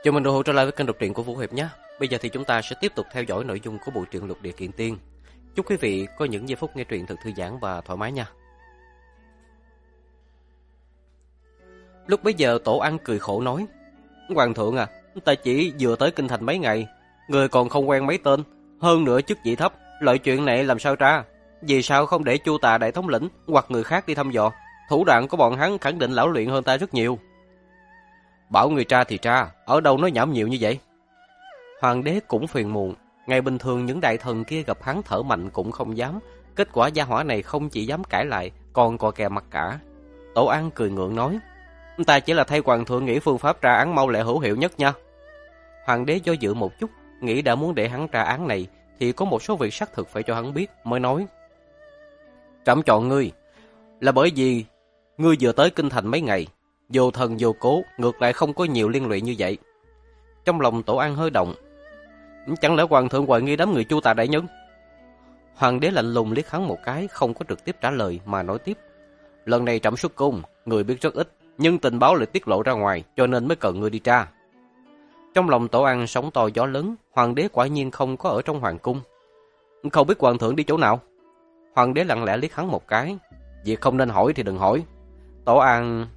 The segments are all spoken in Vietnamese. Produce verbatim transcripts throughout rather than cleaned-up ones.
Chào mừng đồng hồ trở lại với kênh đọc truyện của Vũ Hiệp nhé. Bây giờ thì chúng ta sẽ tiếp tục theo dõi nội dung của bộ truyện Lục Địa Kiện Tiên. Chúc quý vị có những giây phút nghe truyện thật thư giãn và thoải mái nha. Lúc bấy giờ Tổ Ăn cười khổ nói: Hoàng thượng à, ta chỉ vừa tới kinh thành mấy ngày, người còn không quen mấy tên, hơn nữa chức vị thấp, loại chuyện này làm sao tra? Vì sao không để Chu Tà đại thống lĩnh hoặc người khác đi thăm dò? Thủ đoạn của bọn hắn khẳng định lão luyện hơn ta rất nhiều. Bảo người tra thì tra, ở đâu nói nhảm nhiều như vậy? Hoàng đế cũng phiền muộn, ngày bình thường những đại thần kia gặp hắn thở mạnh cũng không dám, kết quả gia hỏa này không chỉ dám cãi lại, còn cò kè mặt cả. Tổ An cười ngượng nói: Ta chỉ là thay hoàng thượng nghĩ phương pháp tra án mau lẹ hữu hiệu nhất nha. Hoàng đế do dự một chút, nghĩ đã muốn để hắn tra án này thì có một số việc xác thực phải cho hắn biết, mới nói: Trẫm chọn ngươi là bởi vì ngươi vừa tới kinh thành mấy ngày, vô thần vô cố, ngược lại không có nhiều liên lụy như vậy. Trong lòng Tổ An hơi động. Chẳng lẽ hoàng thượng hoài nghi đám người Chu Tà đại nhân? Hoàng đế lạnh lùng liếc hắn một cái, không có trực tiếp trả lời mà nói tiếp: Lần này trẫm xuất cung, người biết rất ít, nhưng tình báo lại tiết lộ ra ngoài, cho nên mới cần ngươi đi tra. Trong lòng Tổ An sóng to gió lớn, hoàng đế quả nhiên không có ở trong hoàng cung. Không biết hoàng thượng đi chỗ nào? Hoàng đế lặng lẽ liếc hắn một cái. Việc không nên hỏi thì đừng hỏi. Tổ An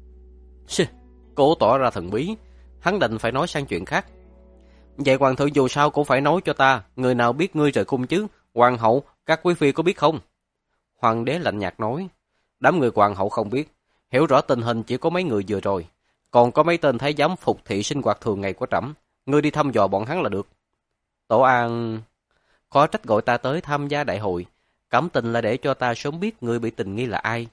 cố tỏ ra thần bí, hắn định phải nói sang chuyện khác. Vậy hoàng thượng dù sao cũng phải nói cho ta, người nào biết ngươi rời cung chứ? Hoàng hậu, các quý phi có biết không? Hoàng đế lạnh nhạt nói: Đám người hoàng hậu không biết, hiểu rõ tình hình chỉ có mấy người vừa rồi, còn có mấy tên thái giám phục thị sinh hoạt thường ngày của trẫm, ngươi đi thăm dò bọn hắn là được. Tổ An: Khó trách gọi ta tới tham gia đại hội, cảm tình là để cho ta sớm biết ngươi bị tình nghi là ai.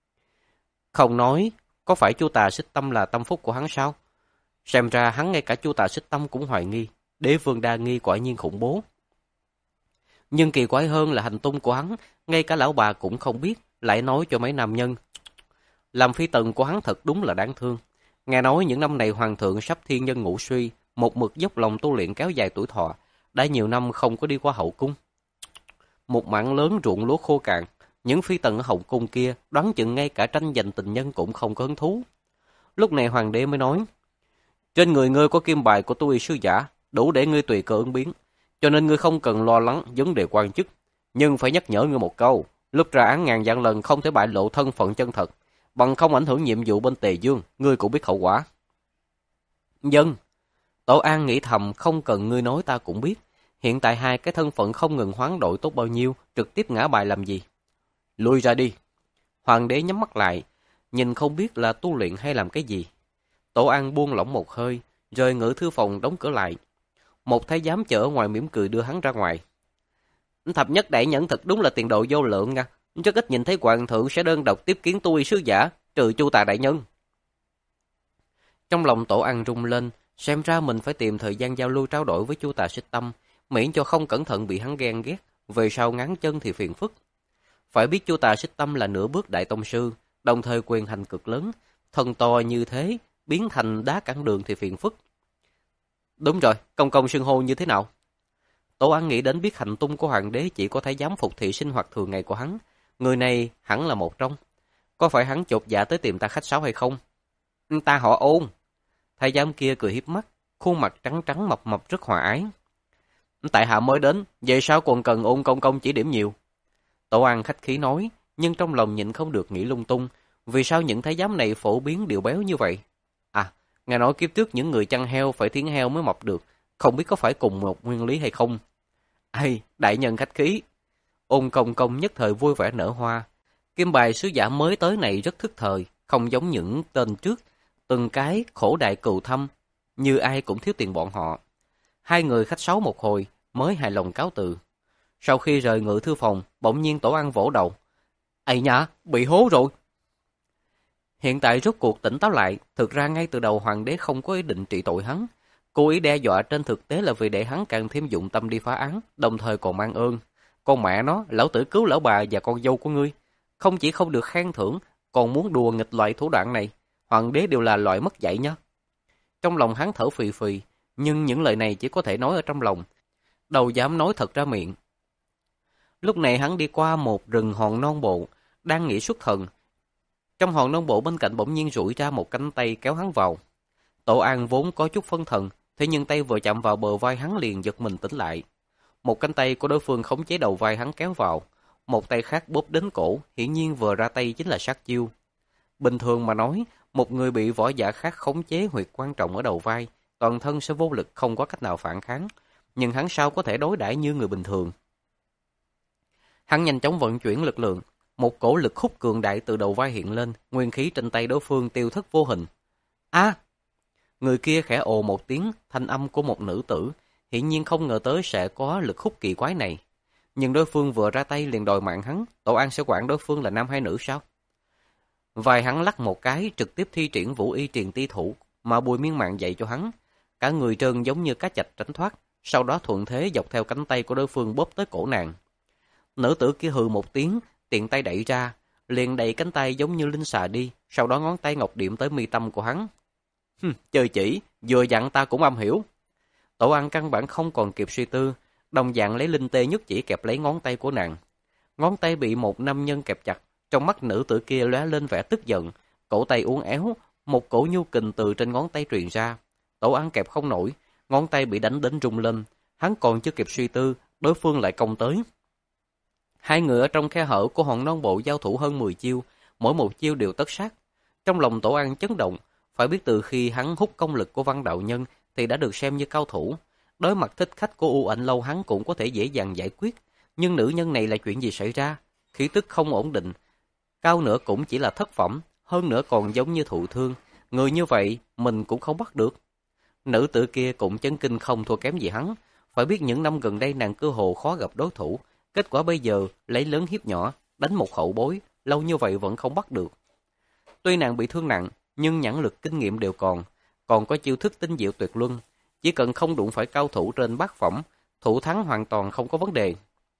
Không nói, có phải Chu Tà Xích Tâm là tâm phúc của hắn sao? Xem ra hắn ngay cả Chu Tà Xích Tâm cũng hoài nghi, đế vương đa nghi quả nhiên khủng bố. Nhưng kỳ quái hơn là hành tung của hắn, ngay cả lão bà cũng không biết, lại nói cho mấy nam nhân. Làm phi tần của hắn thật đúng là đáng thương. Nghe nói những năm này hoàng thượng sắp thiên nhân ngũ suy, một mực dốc lòng tu luyện kéo dài tuổi thọ, đã nhiều năm không có đi qua hậu cung. Một mảng lớn ruộng lúa khô cạn, những phi tần ở hậu cung kia đoán chừng ngay cả tranh giành tình nhân cũng không có hứng thú. Lúc này hoàng đế mới nói: Trên người ngươi có kim bài của tu y sứ giả, đủ để ngươi tùy cơ ứng biến, cho nên ngươi không cần lo lắng vấn đề quan chức. Nhưng phải nhắc nhở ngươi một câu, lúc ra án ngàn vạn lần không thể bại lộ thân phận chân thật, bằng không ảnh hưởng nhiệm vụ bên Tề Dương, ngươi cũng biết hậu quả. Dân. Tổ An nghĩ thầm, không cần ngươi nói ta cũng biết. Hiện tại hai cái thân phận không ngừng hoán đổi tốt bao nhiêu, trực tiếp ngã bài làm gì? Lui ra đi. Hoàng đế nhắm mắt lại, nhìn không biết là tu luyện hay làm cái gì. Tổ An buông lỏng một hơi, rồi ngự thư phòng đóng cửa lại. Một thái giám chờ ở ngoài mỉm cười đưa hắn ra ngoài. Thập nhất đại nhẫn thật đúng là tiền đồ vô lượng nha. Rất ít nhìn thấy hoàng thượng sẽ đơn độc tiếp kiến tu y sứ giả, trừ Chu Tà đại nhân. Trong lòng Tổ An rung lên, xem ra mình phải tìm thời gian giao lưu trao đổi với Chu Tà Xích Tâm, miễn cho không cẩn thận bị hắn ghen ghét, về sau ngáng chân thì phiền phức. Phải biết Chu Tà Xích Tâm là nửa bước đại tông sư, đồng thời quyền hành cực lớn, thần to như thế, biến thành đá cản đường thì phiền phức. Đúng rồi, công công xưng hô như thế nào? Tổ An nghĩ đến biết hành tung của hoàng đế chỉ có thái giám phục thị sinh hoạt thường ngày của hắn, người này hẳn là một trong. Có phải hắn chột dạ tới tìm ta khách sáo hay không? Ta họ Ôn. Thái giám kia cười hiếp mắt, khuôn mặt trắng trắng mập mập rất hòa ái. Tại hạ mới đến, về sao còn cần Ôn công công chỉ điểm nhiều? Tổ An khách khí nói, nhưng trong lòng nhịn không được nghĩ lung tung, vì sao những thái giám này phổ biến điệu béo như vậy? À, nghe nói kiếp trước những người chăn heo phải thiến heo mới mập được, không biết có phải cùng một nguyên lý hay không? Ây, đại nhân khách khí. Ôn công công nhất thời vui vẻ nở hoa. Kim bài sứ giả mới tới này rất thức thời, không giống những tên trước, từng cái khổ đại cừu thâm, như ai cũng thiếu tiền bọn họ. Hai người khách sáo một hồi, mới hài lòng cáo từ. Sau khi rời ngự thư phòng, bỗng nhiên Tổ An vỗ đầu. Ây nhá, bị hố rồi. Hiện tại rốt cuộc tỉnh táo lại, thực ra ngay từ đầu hoàng đế không có ý định trị tội hắn. Cố ý đe dọa trên thực tế là vì để hắn càng thêm dụng tâm đi phá án, đồng thời còn mang ơn. Con mẹ nó, lão tử cứu lão bà và con dâu của ngươi. Không chỉ không được khen thưởng, còn muốn đùa nghịch loại thủ đoạn này. Hoàng đế đều là loại mất dạy nhá. Trong lòng hắn thở phì phì, nhưng những lời này chỉ có thể nói ở trong lòng, đâu dám nói thật ra miệng. Lúc này hắn đi qua một rừng hòn non bộ, đang nghĩ xuất thần. Trong hòn non bộ bên cạnh bỗng nhiên rủi ra một cánh tay kéo hắn vào. Tổ An vốn có chút phân thần, thế nhưng tay vừa chạm vào bờ vai hắn liền giật mình tỉnh lại. Một cánh tay của đối phương khống chế đầu vai hắn kéo vào, một tay khác bóp đến cổ, hiển nhiên vừa ra tay chính là sát chiêu. Bình thường mà nói, một người bị võ giả khác khống chế huyệt quan trọng ở đầu vai, toàn thân sẽ vô lực không có cách nào phản kháng, nhưng hắn sao có thể đối đãi như người bình thường. Hắn nhanh chóng vận chuyển lực lượng, một cổ lực hút cường đại từ đầu vai hiện lên, nguyên khí trên tay đối phương tiêu thất vô hình. A! Người kia khẽ ồ một tiếng, thanh âm của một nữ tử, hiển nhiên không ngờ tới sẽ có lực hút kỳ quái này. Nhưng đối phương vừa ra tay liền đòi mạng hắn, Tổ An sẽ quản đối phương là nam hay nữ sao? Vai hắn lắc một cái, trực tiếp thi triển vũ y triền ti thủ mà Bùi Miên Mạn dạy cho hắn. Cả người trơn giống như cá chạch tránh thoát, sau đó thuận thế dọc theo cánh tay của đối phương bóp tới cổ nàng. Nữ tử kia hừ một tiếng, tiện tay đẩy ra, liền đẩy cánh tay giống như linh xà đi, sau đó ngón tay ngọc điểm tới mi tâm của hắn. Hừm, chơi chỉ, vừa dặn ta cũng âm hiểu. Tổ An căn bản không còn kịp suy tư, đồng dạng lấy linh tê nhất chỉ kẹp lấy ngón tay của nàng. Ngón tay bị một nam nhân kẹp chặt, trong mắt nữ tử kia lóe lên vẻ tức giận, cổ tay uốn éo, một cổ nhu kình từ trên ngón tay truyền ra. Tổ An kẹp không nổi, ngón tay bị đánh đến rung lên, hắn còn chưa kịp suy tư, đối phương lại công tới. Hai người ở trong khe hở của hòn non bộ giao thủ hơn mười chiêu, mỗi một chiêu đều tất sát. Trong lòng Tổ An chấn động, phải biết từ khi hắn hút công lực của Văn đạo nhân thì đã được xem như cao thủ. Đối mặt thích khách của U Ảnh Lâu hắn cũng có thể dễ dàng giải quyết, nhưng nữ nhân này là chuyện gì xảy ra? Khí tức không ổn định, cao nữa cũng chỉ là thất phẩm, hơn nữa còn giống như thụ thương. Người như vậy mình cũng không bắt được. Nữ tử kia cũng chấn kinh không thua kém gì hắn. Phải biết những năm gần đây nàng cơ hồ khó gặp đối thủ, kết quả bây giờ lấy lớn hiếp nhỏ, đánh một hậu bối, lâu như vậy vẫn không bắt được. Tuy nàng bị thương nặng, nhưng nhãn lực kinh nghiệm đều còn, còn có chiêu thức tinh diệu tuyệt luân, chỉ cần không đụng phải cao thủ trên bát phẩm, thủ thắng hoàn toàn không có vấn đề.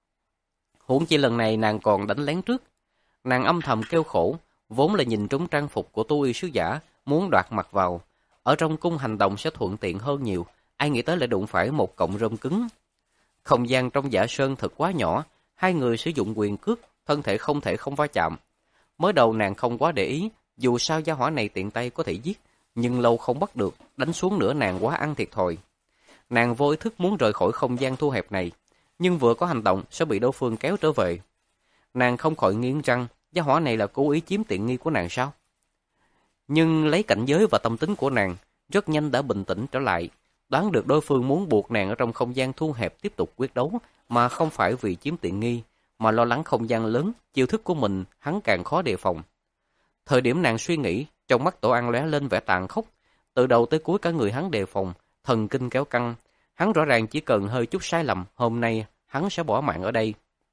Huống chi lần này nàng còn đánh lén trước. Nàng âm thầm kêu khổ, vốn là nhìn trúng trang phục của tu y sứ giả, muốn đoạt mặt vào. Ở trong cung hành động sẽ thuận tiện hơn nhiều, ai nghĩ tới lại đụng phải một cọng rơm cứng. Không gian trong Giả Sơn thật quá nhỏ, hai người sử dụng quyền cước, thân thể không thể không va chạm. Mới đầu nàng không quá để ý, dù sao gia hỏa này tiện tay có thể giết, nhưng lâu không bắt được, đánh xuống nữa nàng quá ăn thiệt thòi. Nàng vô ý thức muốn rời khỏi không gian thu hẹp này, nhưng vừa có hành động sẽ bị đối phương kéo trở về. Nàng không khỏi nghiến răng, gia hỏa này là cố ý chiếm tiện nghi của nàng sao? Nhưng lấy cảnh giới và tâm tính của nàng, rất nhanh đã bình tĩnh trở lại, đoán được đối phương muốn buộc nàng ở trong không gian thu hẹp tiếp tục quyết đấu, mà không phải vì chiếm tiện nghi, mà lo lắng không gian lớn, chiêu thức của mình hắn càng khó đề phòng. Thời điểm nàng suy nghĩ, trong mắt Tổ An lóe lên vẻ tàn khốc, từ đầu tới cuối cả người hắn đề phòng, thần kinh kéo căng, hắn rõ ràng chỉ cần hơi chút sai lầm, hôm nay hắn sẽ bỏ mạng ở đây.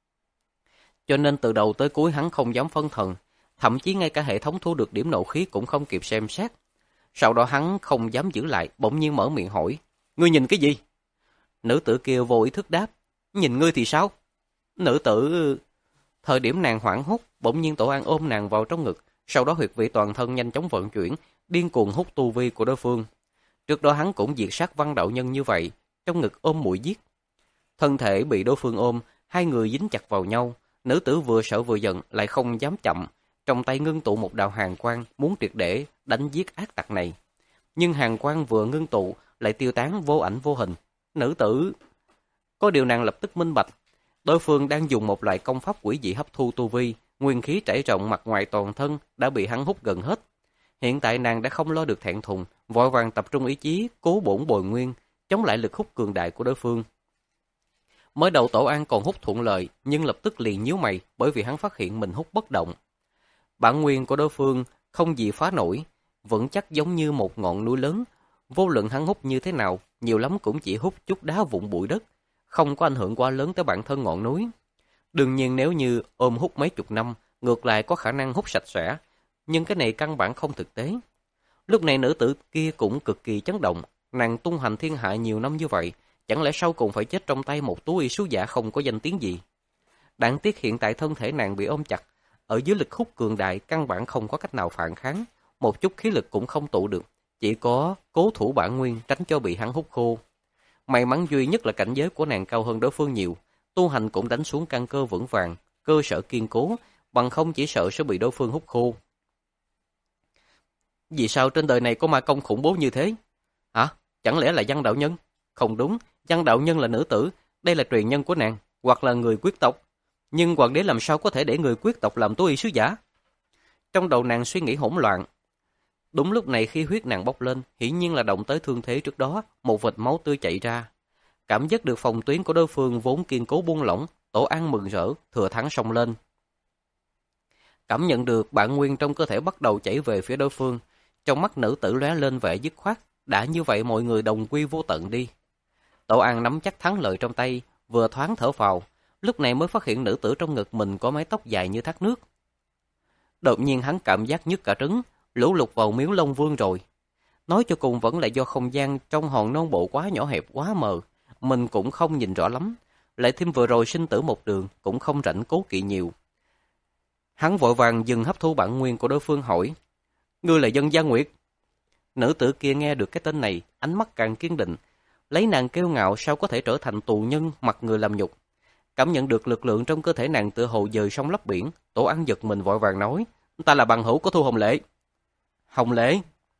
Cho nên từ đầu tới cuối hắn không dám phân thần, thậm chí ngay cả hệ thống thu được điểm nộ khí cũng không kịp xem xét. Sau đó hắn không dám giữ lại, bỗng nhiên mở miệng hỏi, ngươi nhìn cái gì? Nữ tử kia vô ý thức đáp, nhìn ngươi thì sao? Nữ tử... Thời điểm nàng hoảng hốt, bỗng nhiên Tổ An ôm nàng vào trong ngực, sau đó huyệt vị toàn thân nhanh chóng vận chuyển, điên cuồng hút tu vi của đối phương. Trước đó hắn cũng diệt sát Văn đạo nhân như vậy, trong ngực ôm mũi giết. Thân thể bị đối phương ôm, hai người dính chặt vào nhau, nữ tử vừa sợ vừa giận lại không dám chậm, trong tay ngưng tụ một đạo hàn quang muốn triệt để đánh giết ác tặc này. Nhưng hàn quang vừa ngưng tụ lại tiêu tán vô ảnh vô hình. Nữ tử... Có điều nàng lập tức minh bạch, đối phương đang dùng một loại công pháp quỷ dị hấp thu tu vi, nguyên khí trải rộng mặt ngoài toàn thân đã bị hắn hút gần hết. Hiện tại nàng đã không lo được thẹn thùng, vội vàng tập trung ý chí, cố bổn bồi nguyên, chống lại lực hút cường đại của đối phương. Mới đầu Tổ An còn hút thuận lợi, nhưng lập tức liền nhíu mày bởi vì hắn phát hiện mình hút bất động. Bản nguyên của đối phương không gì phá nổi, vững chắc giống như một ngọn núi lớn. Vô luận hắn hút như thế nào, nhiều lắm cũng chỉ hút chút đá vụn bụi đất, không có ảnh hưởng quá lớn tới bản thân ngọn núi. Đương nhiên nếu như ôm hút mấy chục năm, ngược lại có khả năng hút sạch sẽ, nhưng cái này căn bản không thực tế. Lúc này nữ tử kia cũng cực kỳ chấn động, nàng tung hành thiên hạ nhiều năm như vậy, chẳng lẽ sau cùng phải chết trong tay một tú y sứ giả không có danh tiếng gì? Đáng tiếc hiện tại thân thể nàng bị ôm chặt, ở dưới lực hút cường đại căn bản không có cách nào phản kháng, một chút khí lực cũng không tụ được, chỉ có cố thủ bản nguyên tránh cho bị hắn hút khô. May mắn duy nhất là cảnh giới của nàng cao hơn đối phương nhiều, tu hành cũng đánh xuống căn cơ vững vàng, cơ sở kiên cố, bằng không chỉ sợ sẽ bị đối phương hút khô. Vì sao trên đời này có ma công khủng bố như thế? Hả? Chẳng lẽ là Văn đạo nhân? Không đúng, Văn đạo nhân là nữ tử, đây là truyền nhân của nàng, hoặc là người quyết tộc. Nhưng hoàng đế làm sao có thể để người quyết tộc làm tố y sứ giả? Trong đầu nàng suy nghĩ hỗn loạn. Đúng lúc này khi huyết nàng bốc lên, hiển nhiên là động tới thương thế trước đó, một vệt máu tươi chảy ra. Cảm giác được phòng tuyến của đối phương vốn kiên cố buông lỏng, Tổ An mừng rỡ, thừa thắng xông lên. Cảm nhận được bản nguyên trong cơ thể bắt đầu chảy về phía đối phương, trong mắt nữ tử lóe lên vẻ dứt khoát, đã như vậy mọi người đồng quy vô tận đi. Tổ An nắm chắc thắng lợi trong tay, vừa thoáng thở phào, lúc này mới phát hiện nữ tử trong ngực mình có mái tóc dài như thác nước. Đột nhiên hắn cảm giác nhức cả trứng, lũ lụt vào miếu Long Vương rồi. Nói cho cùng vẫn là do không gian trong hòn non bộ quá nhỏ hẹp quá mờ, mình cũng không nhìn rõ lắm, lại thêm vừa rồi sinh tử một đường cũng không rảnh cố kỵ nhiều. Hắn vội vàng dừng hấp thu bản nguyên của đối phương hỏi, ngươi là Dân Gia Nguyệt? Nữ tử kia nghe được cái tên này, ánh mắt càng kiên định, lấy nàng kiêu ngạo sao có thể trở thành tù nhân mặc người làm nhục. Cảm nhận được lực lượng trong cơ thể nàng tựa hồ dời sông lấp biển, Tổ An giật mình vội vàng nói, ta là bằng hữu của Thu Hồng Lệ. Hồng Lệ?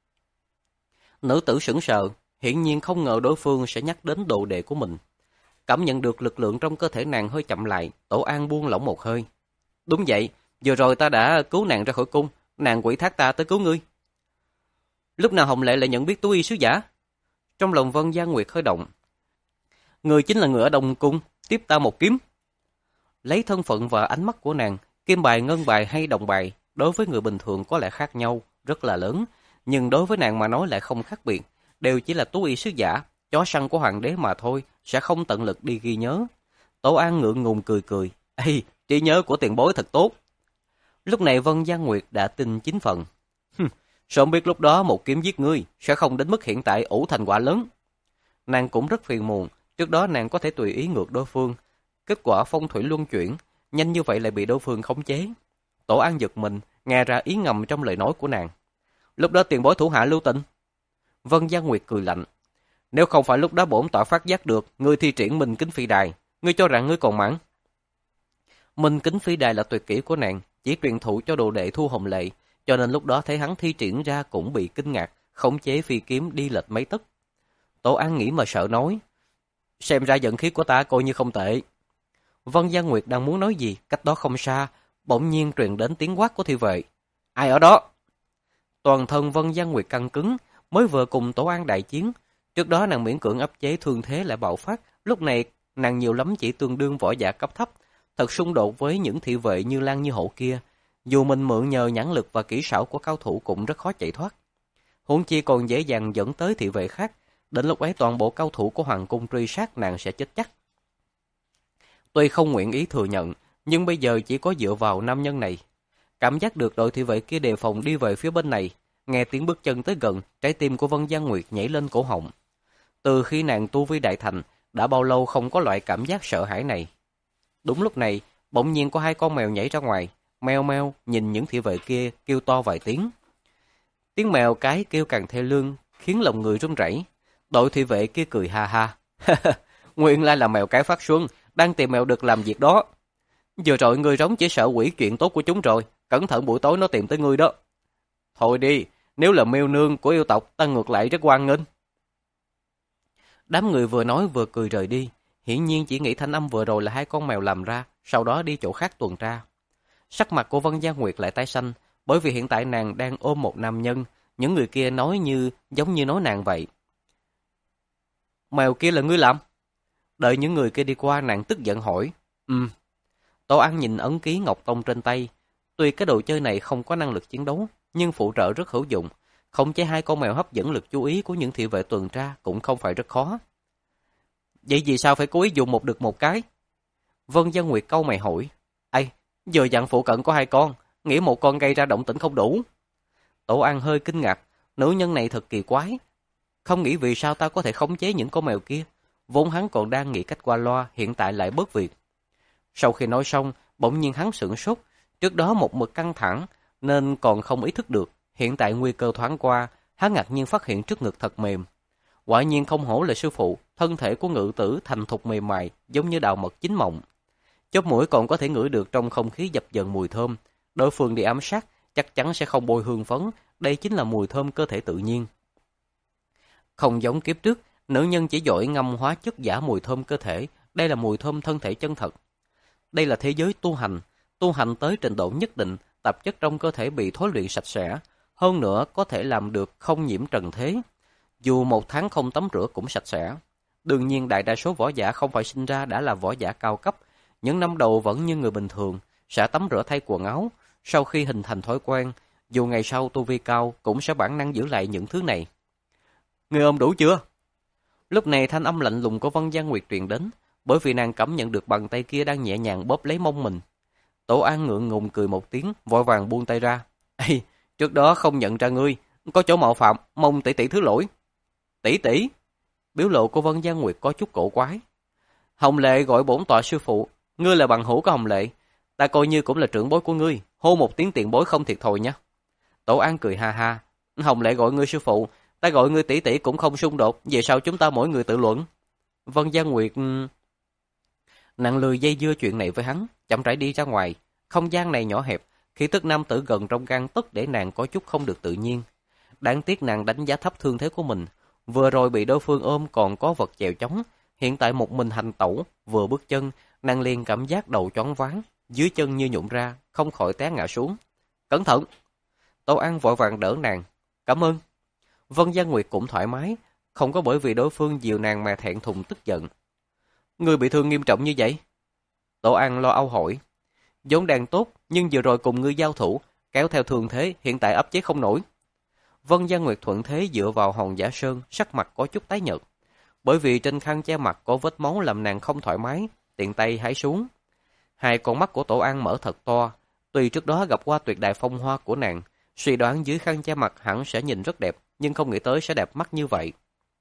Nữ tử sững sờ, hiển nhiên không ngờ đối phương sẽ nhắc đến đồ đệ của mình. Cảm nhận được lực lượng trong cơ thể nàng hơi chậm lại, Tổ An buông lỏng một hơi. Đúng vậy, vừa rồi ta đã cứu nàng ra khỏi cung, nàng quỷ thác ta tới cứu ngươi. Lúc nào Hồng Lệ lại nhận biết tú y sứ giả? Trong lòng Vân Gia Nguyệt hơi động. Người chính là người ở Đông Cung, tiếp ta một kiếm. Lấy thân phận và ánh mắt của nàng, kim bài, ngân bài hay đồng bài, đối với người bình thường có lẽ khác nhau, rất là lớn, nhưng đối với nàng mà nói lại không khác biệt, đều chỉ là tú y sứ giả, chó săn của hoàng đế mà thôi, sẽ không tận lực đi ghi nhớ. Tổ An ngượng ngùng cười cười, ê, trí nhớ của tiền bối thật tốt. Lúc này Vân Gia Nguyệt đã tin chín phần. Sớm biết lúc đó một kiếm giết ngươi, sẽ không đến mức hiện tại ủ thành quả lớn. Nàng cũng rất phiền muộn, trước đó nàng có thể tùy ý ngược đối phương. Kết quả phong thủy luân chuyển, nhanh như vậy lại bị đối phương khống chế. Tổ An giật mình, nghe ra ý ngầm trong lời nói của nàng. Lúc đó tiền bối thủ hạ lưu tình. Vân Gia Nguyệt cười lạnh. Nếu không phải lúc đó bổn tọa phát giác được, ngươi thi triển Minh Kính Phi Đài, ngươi cho rằng ngươi còn mãn. Minh Kính Phi Đài là tuyệt kỹ của nàng, chỉ truyền thụ cho đồ đệ Thu Hồng Lệ, cho nên lúc đó thấy hắn thi triển ra cũng bị kinh ngạc, khống chế phi kiếm đi lệch mấy tấc. Tổ An nghĩ mà sợ nói, xem ra vận khí của ta coi như không tệ. Vân Gia Nguyệt đang muốn nói gì, cách đó không xa, bỗng nhiên truyền đến tiếng quát của thị vệ. Ai ở đó? Toàn thân Vân Gia Nguyệt căng cứng, mới vừa cùng Tổ An đại chiến, trước đó nàng miễn cưỡng áp chế thương thế lại bạo phát, lúc này nàng nhiều lắm chỉ tương đương võ giả cấp thấp, thật xung đột với những thị vệ như Lan Như Hổ kia. Dù mình mượn nhờ nhãn lực và kỹ xảo của cao thủ cũng rất khó chạy thoát. Huống chi còn dễ dàng dẫn tới thị vệ khác, đến lúc ấy toàn bộ cao thủ của hoàng cung truy sát nàng sẽ chết chắc. Tuy không nguyện ý thừa nhận, nhưng bây giờ chỉ có dựa vào nam nhân này. Cảm giác được đội thị vệ kia đề phòng đi về phía bên này, nghe tiếng bước chân tới gần, trái tim của Vân Gia Nguyệt nhảy lên cổ họng. Từ khi nàng tu vi đại thành, đã bao lâu không có loại cảm giác sợ hãi này. Đúng lúc này, bỗng nhiên có hai con mèo nhảy ra ngoài, meo meo nhìn những thị vệ kia kêu to vài tiếng. Tiếng mèo cái kêu càng thê lương, khiến lòng người run rẩy. Đội thị vệ kia cười ha ha. Nguyên lai là mèo cái phát xuân, đang tìm mèo được làm việc đó. Vừa rồi ngươi giống chỉ sợ quỷ chuyện tốt của chúng rồi, cẩn thận buổi tối nó tìm tới ngươi đó. Thôi đi, nếu là miêu nương của yêu tộc, ta ngược lại rất hoan nghênh. Đám người vừa nói vừa cười rời đi, hiển nhiên chỉ nghĩ thanh âm vừa rồi là hai con mèo làm ra, sau đó đi chỗ khác tuần tra. Sắc mặt của Vân Gia Nguyệt lại tái xanh, bởi vì hiện tại nàng đang ôm một nam nhân, những người kia nói như giống như nói nàng vậy. Mèo kia là ngươi làm? Đợi những người kia đi qua, nàng tức giận hỏi. Ừm. Tổ An nhìn ấn ký Ngọc Tông trên tay, tuy cái đồ chơi này không có năng lực chiến đấu, nhưng phụ trợ rất hữu dụng, khống chế hai con mèo hấp dẫn lực chú ý của những thị vệ tuần tra cũng không phải rất khó. Vậy vì sao phải cố ý dùng một được một cái? Vân Gia Nguyệt câu mày hỏi. Ây, vừa dặn phụ cận có hai con, nghĩ một con gây ra động tĩnh không đủ. Tổ An hơi kinh ngạc, nữ nhân này thật kỳ quái. Không nghĩ vì sao ta có thể khống chế những con mèo kia, vốn hắn còn đang nghĩ cách qua loa, hiện tại lại bớt việc. Sau khi nói xong, bỗng nhiên hắn sửng sốt, trước đó một mực căng thẳng, nên còn không ý thức được, hiện tại nguy cơ thoáng qua, hắn ngạc nhiên phát hiện trước ngực thật mềm. Quả nhiên không hổ là sư phụ, thân thể của ngự tử thành thục mềm mại, giống như đào mật chín mọng. Chóp mũi còn có thể ngửi được trong không khí dập dờn mùi thơm, đối phương đi ám sát, chắc chắn sẽ không bôi hương phấn, đây chính là mùi thơm cơ thể tự nhiên. Không giống kiếp trước, nữ nhân chỉ giỏi ngâm hóa chất giả mùi thơm cơ thể, đây là mùi thơm thân thể chân thật. Đây là thế giới tu hành, tu hành tới trình độ nhất định, tạp chất trong cơ thể bị thối luyện sạch sẽ, hơn nữa có thể làm được không nhiễm trần thế. Dù một tháng không tắm rửa cũng sạch sẽ. Đương nhiên đại đa số võ giả không phải sinh ra đã là võ giả cao cấp, những năm đầu vẫn như người bình thường, sẽ tắm rửa thay quần áo, sau khi hình thành thói quen, dù ngày sau tu vi cao cũng sẽ bản năng giữ lại những thứ này. Người ôm đủ chưa? Lúc này thanh âm lạnh lùng của Vân Giang Nguyệt truyền đến, bởi vì nàng cảm nhận được bàn tay kia đang nhẹ nhàng bóp lấy mông mình. Tổ An ngượng ngùng cười một tiếng, vội vàng buông tay ra. Ê, trước đó không nhận ra ngươi, có chỗ mạo phạm, mong tỷ tỷ thứ lỗi. Tỷ tỷ? Biểu lộ của Vân Giang Nguyệt có chút cổ quái. Hồng Lệ gọi bổn tọa sư phụ, ngươi là bằng hữu của Hồng Lệ, ta coi như cũng là trưởng bối của ngươi, hô một tiếng tiền bối không thiệt thòi nhé. Tổ An cười ha ha, Hồng Lệ gọi ngươi sư phụ, ta gọi ngươi tỷ tỷ cũng không xung đột, về sau chúng ta mỗi người tự luận. Vân Giang Nguyệt nàng lười dây dưa chuyện này với hắn, chậm rãi đi ra ngoài. Không gian này nhỏ hẹp, khi tức nam tử gần trong gang tấc để nàng có chút không được tự nhiên. Đáng tiếc nàng đánh giá thấp thương thế của mình, vừa rồi bị đối phương ôm còn có vật chèo chống, hiện tại một mình hành tẩu, vừa bước chân, nàng liền cảm giác đầu choáng váng, dưới chân như nhũn ra, không khỏi té ngã xuống. Cẩn thận! Tô An vội vàng đỡ nàng. Cảm ơn. Vân Giang Nguyệt cũng thoải mái, không có bởi vì đối phương dìu nàng mà thẹn thùng tức giận. Người bị thương nghiêm trọng như vậy? Tổ An lo âu hỏi. Vốn đang tốt, nhưng vừa rồi cùng ngươi giao thủ, kéo theo thường thế, hiện tại áp chế không nổi. Vân Giang Nguyệt thuận thế dựa vào hòn giả sơn, sắc mặt có chút tái nhợt. Bởi vì trên khăn che mặt có vết máu làm nàng không thoải mái, tiện tay hái xuống. Hai con mắt của Tổ An mở thật to, tuy trước đó gặp qua tuyệt đại phong hoa của nàng, suy đoán dưới khăn che mặt hẳn sẽ nhìn rất đẹp, nhưng không nghĩ tới sẽ đẹp mắt như vậy.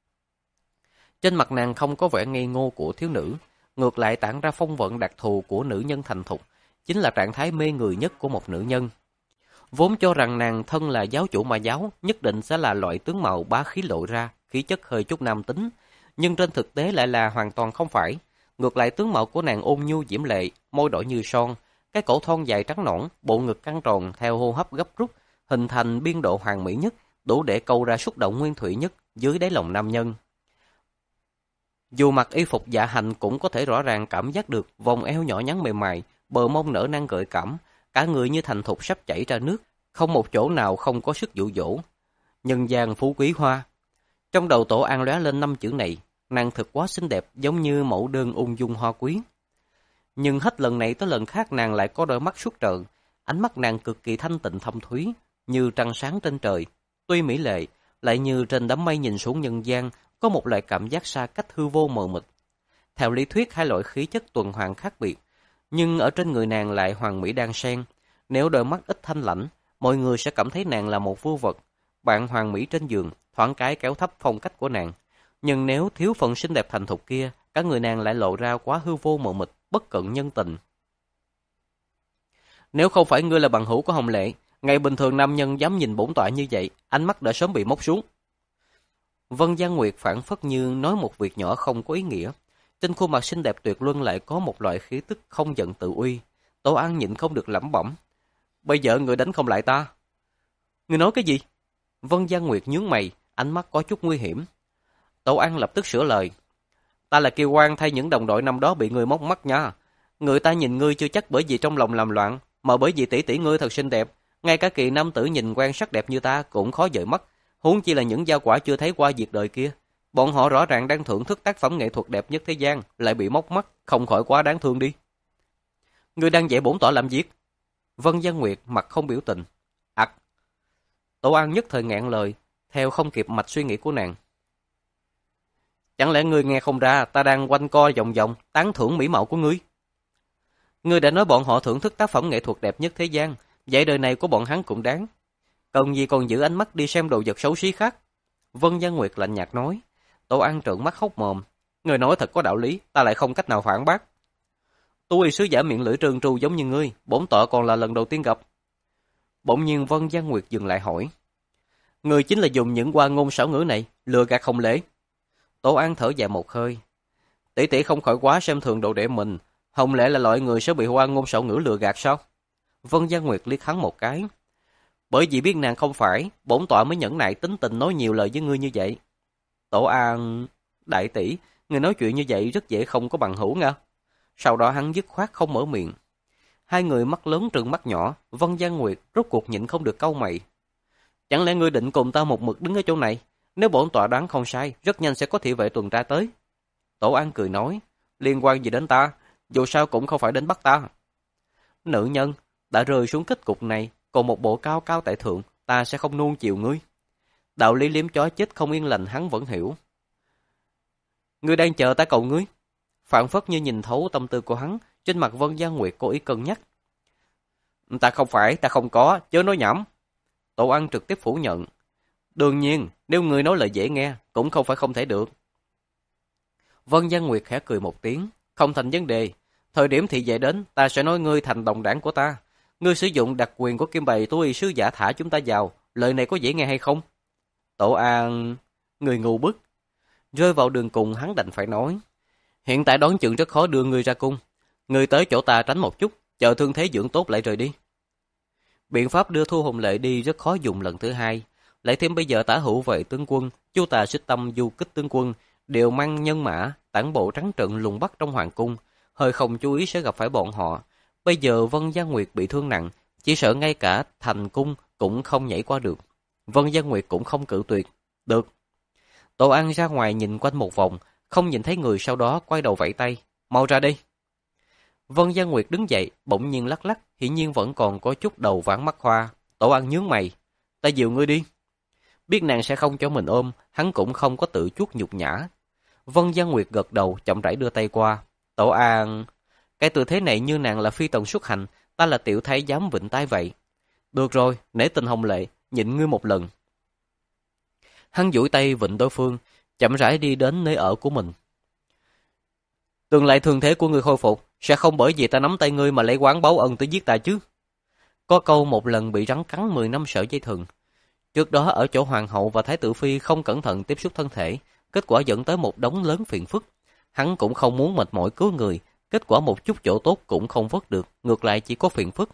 Trên mặt nàng không có vẻ ngây ngô của thiếu nữ, ngược lại tản ra phong vận đặc thù của nữ nhân thành thục, chính là trạng thái mê người nhất của một nữ nhân. Vốn cho rằng nàng thân là giáo chủ mà giáo, nhất định sẽ là loại tướng mạo bá khí lộ ra, khí chất hơi chút nam tính, nhưng trên thực tế lại là hoàn toàn không phải. Ngược lại tướng mạo của nàng ôn nhu diễm lệ, môi đỏ như son, cái cổ thon dài trắng nõn, bộ ngực căng tròn theo hô hấp gấp rút, hình thành biên độ hoàn mỹ nhất, đủ để câu ra xúc động nguyên thủy nhất dưới đáy lòng nam nhân. Dù mặc y phục dạ hành cũng có thể rõ ràng cảm giác được vòng eo nhỏ nhắn mềm mại, bờ mông nở nang gợi cảm, cả người như thành thục sắp chảy ra nước, không một chỗ nào không có sức dụ dỗ. Nhân gian phú quý hoa. Trong đầu Tổ An lóe lên năm chữ này, nàng thực quá xinh đẹp, giống như mẫu đơn ung dung hoa quý. Nhưng hết lần này tới lần khác nàng lại có đôi mắt suốt trợn, ánh mắt nàng cực kỳ thanh tịnh thâm thúy, như trăng sáng trên trời, tuy mỹ lệ, lại như trên đám mây nhìn xuống nhân gian, có một loại cảm giác xa cách hư vô mờ mịt. Theo lý thuyết hai loại khí chất tuần hoàn khác biệt, nhưng ở trên người nàng lại hoàn mỹ đan xen. Nếu đôi mắt ít thanh lãnh, mọi người sẽ cảm thấy nàng là một vua vật, bạn hoàn mỹ trên giường, thoáng cái kéo thấp phong cách của nàng. Nhưng nếu thiếu phần xinh đẹp thành thục kia, cả người nàng lại lộ ra quá hư vô mờ mịt, bất cận nhân tình. Nếu không phải ngươi là bằng hữu của Hồng Lệ, ngày bình thường nam nhân dám nhìn bổn tọa như vậy, ánh mắt đã sớm bị móc xuống. Vân Giang Nguyệt phản phất như nói một việc nhỏ không có ý nghĩa. Trên khuôn mặt xinh đẹp tuyệt luân lại có một loại khí tức không giận tự uy. Tổ An nhịn không được lẩm bẩm. Bây giờ người đánh không lại ta. Người nói cái gì? Vân Giang Nguyệt nhướng mày, ánh mắt có chút nguy hiểm. Tổ An lập tức sửa lời. Ta là Kiều Quan thay những đồng đội năm đó bị người móc mắt nha. Người ta nhìn ngươi chưa chắc bởi vì trong lòng làm loạn, mà bởi vì tỷ tỷ ngươi thật xinh đẹp. Ngay cả kỳ nam tử nhìn quan sắc đẹp như ta cũng khó dời mắt. Huống chi là những gia quả chưa thấy qua việc đời kia. Bọn họ rõ ràng đang thưởng thức tác phẩm nghệ thuật đẹp nhất thế gian, lại bị móc mắt, không khỏi quá đáng thương đi. Ngươi đang dạy bổn tọa làm việc. Vân Giang Nguyệt mặt không biểu tình. Ặc. À. Tổ An nhất thời ngẹn lời, theo không kịp mạch suy nghĩ của nàng. Chẳng lẽ ngươi nghe không ra ta đang quanh co vòng vòng tán thưởng mỹ mạo của ngươi? Ngươi đã nói bọn họ thưởng thức tác phẩm nghệ thuật đẹp nhất thế gian, vậy đời này của bọn hắn cũng đáng. Cần gì còn giữ ánh mắt đi xem đồ vật xấu xí khác? Vân Giang Nguyệt lạnh nhạt nói. Tổ An trợn mắt hốc mồm. Người nói thật có đạo lý, ta lại không cách nào phản bác. Tu y sứ giả miệng lưỡi trơn tru giống như ngươi, bổn tọa còn là lần đầu tiên gặp. Bỗng nhiên Vân Giang Nguyệt dừng lại hỏi. Người chính là dùng những qua ngôn xảo ngữ này, lừa gạt Hồng Lễ. Tổ An thở dài một hơi. Tỷ tỷ không khỏi quá xem thường đồ đệ mình. Hồng Lễ là loại người sẽ bị qua ngôn xảo ngữ lừa gạt sao? Vân Giang Nguyệt liếc hắn một cái. Bởi vì biết nàng không phải, bổn tọa mới nhẫn nại tính tình nói nhiều lời với ngươi như vậy. Tổ An, đại tỷ, người nói chuyện như vậy rất dễ không có bằng hữu nha. Sau đó hắn dứt khoát không mở miệng. Hai người mắt lớn trừng mắt nhỏ, Vân Giang Nguyệt rốt cuộc nhịn không được cau mày. Chẳng lẽ ngươi định cùng ta một mực đứng ở chỗ này? Nếu bổn tọa đoán không sai, rất nhanh sẽ có thị vệ tuần tra tới. Tổ An cười nói, liên quan gì đến ta? Dù sao cũng không phải đến bắt ta. Nữ nhân, đã rơi xuống kết cục này, còn một bộ cao cao tại thượng, ta sẽ không nuông chiều ngươi. Đạo lý liếm chó chết không yên lành hắn vẫn hiểu. Ngươi đang chờ ta cầu ngươi. Phản phất như nhìn thấu tâm tư của hắn, trên mặt Vân Giang Nguyệt cố ý cân nhắc. Ta không phải, ta không có, chớ nói nhảm. Tổ An trực tiếp phủ nhận. Đương nhiên, nếu người nói lời dễ nghe, cũng không phải không thể được. Vân Giang Nguyệt khẽ cười một tiếng, không thành vấn đề. Thời điểm thị vệ đến, ta sẽ nói ngươi thành đồng đảng của ta. Ngươi sử dụng đặc quyền của Kim Bày Tú Y sứ giả thả chúng ta vào, lời này có dễ nghe hay không? Tổ An, người ngu bức. Rơi vào đường cùng hắn đành phải nói. Hiện tại đoán chừng rất khó đưa ngươi ra cung. Ngươi tới chỗ ta tránh một chút, chờ thương thế dưỡng tốt lại rời đi. Biện pháp đưa Thu Hồng Lệ đi rất khó dùng lần thứ hai. Lại thêm bây giờ Tả Hữu Vệ tướng quân, Chu Tà Xích Tâm Du Kích tướng quân đều mang nhân mã, tản bộ trắng trợn lùng bắt trong hoàng cung, hơi không chú ý sẽ gặp phải bọn họ. Bây giờ Vân Giang Nguyệt bị thương nặng, chỉ sợ ngay cả thành cung cũng không nhảy qua được. Vân Giang Nguyệt cũng không cự tuyệt. Được. Tổ An ra ngoài nhìn quanh một vòng, không nhìn thấy người, sau đó quay đầu vẫy tay. Mau ra đi. Vân Giang Nguyệt đứng dậy, bỗng nhiên lắc lắc, hiển nhiên vẫn còn có chút đầu váng mắt hoa. Tổ An nhướng mày. Ta dìu ngươi đi. Biết nàng sẽ không cho mình ôm, hắn cũng không có tự chuốc nhục nhã. Vân Giang Nguyệt gật đầu, chậm rãi đưa tay qua. Tổ An, cái tư thế này như nàng là phi tần xuất hành, ta là tiểu thái giám vịnh tai vậy. Được rồi, nể tình Hồng Lệ, nhịn ngươi một lần. Hắn duỗi tay vịnh đối phương, chậm rãi đi đến nơi ở của mình. Tương lai thương thế của ngươi khôi phục, sẽ không bởi vì ta nắm tay ngươi mà lấy oán báo ân tới giết ta chứ. Có câu một lần bị rắn cắn mười năm sợ dây thừng. Trước đó ở chỗ hoàng hậu và thái tử phi không cẩn thận tiếp xúc thân thể, kết quả dẫn tới một đống lớn phiền phức. Hắn cũng không muốn mệt mỏi cứu người, kết quả một chút chỗ tốt cũng không vớt được, ngược lại chỉ có phiền phức.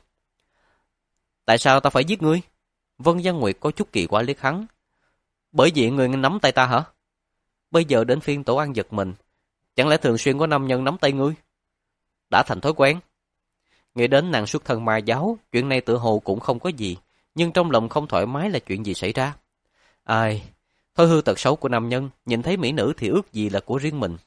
Tại sao ta phải giết ngươi? Vân Giang Nguyệt có chút kỳ quái liếc hắn. Bởi vì người nắm tay ta hả? Bây giờ đến phiên Tổ An giật mình. Chẳng lẽ thường xuyên có nam nhân nắm tay ngươi? Đã thành thói quen. Nghĩ đến nàng xuất thân ma giáo, chuyện này tự hồ cũng không có gì, nhưng trong lòng không thoải mái là chuyện gì xảy ra. Ai, thôi hư tật xấu của nam nhân, nhìn thấy mỹ nữ thì ước gì là của riêng mình.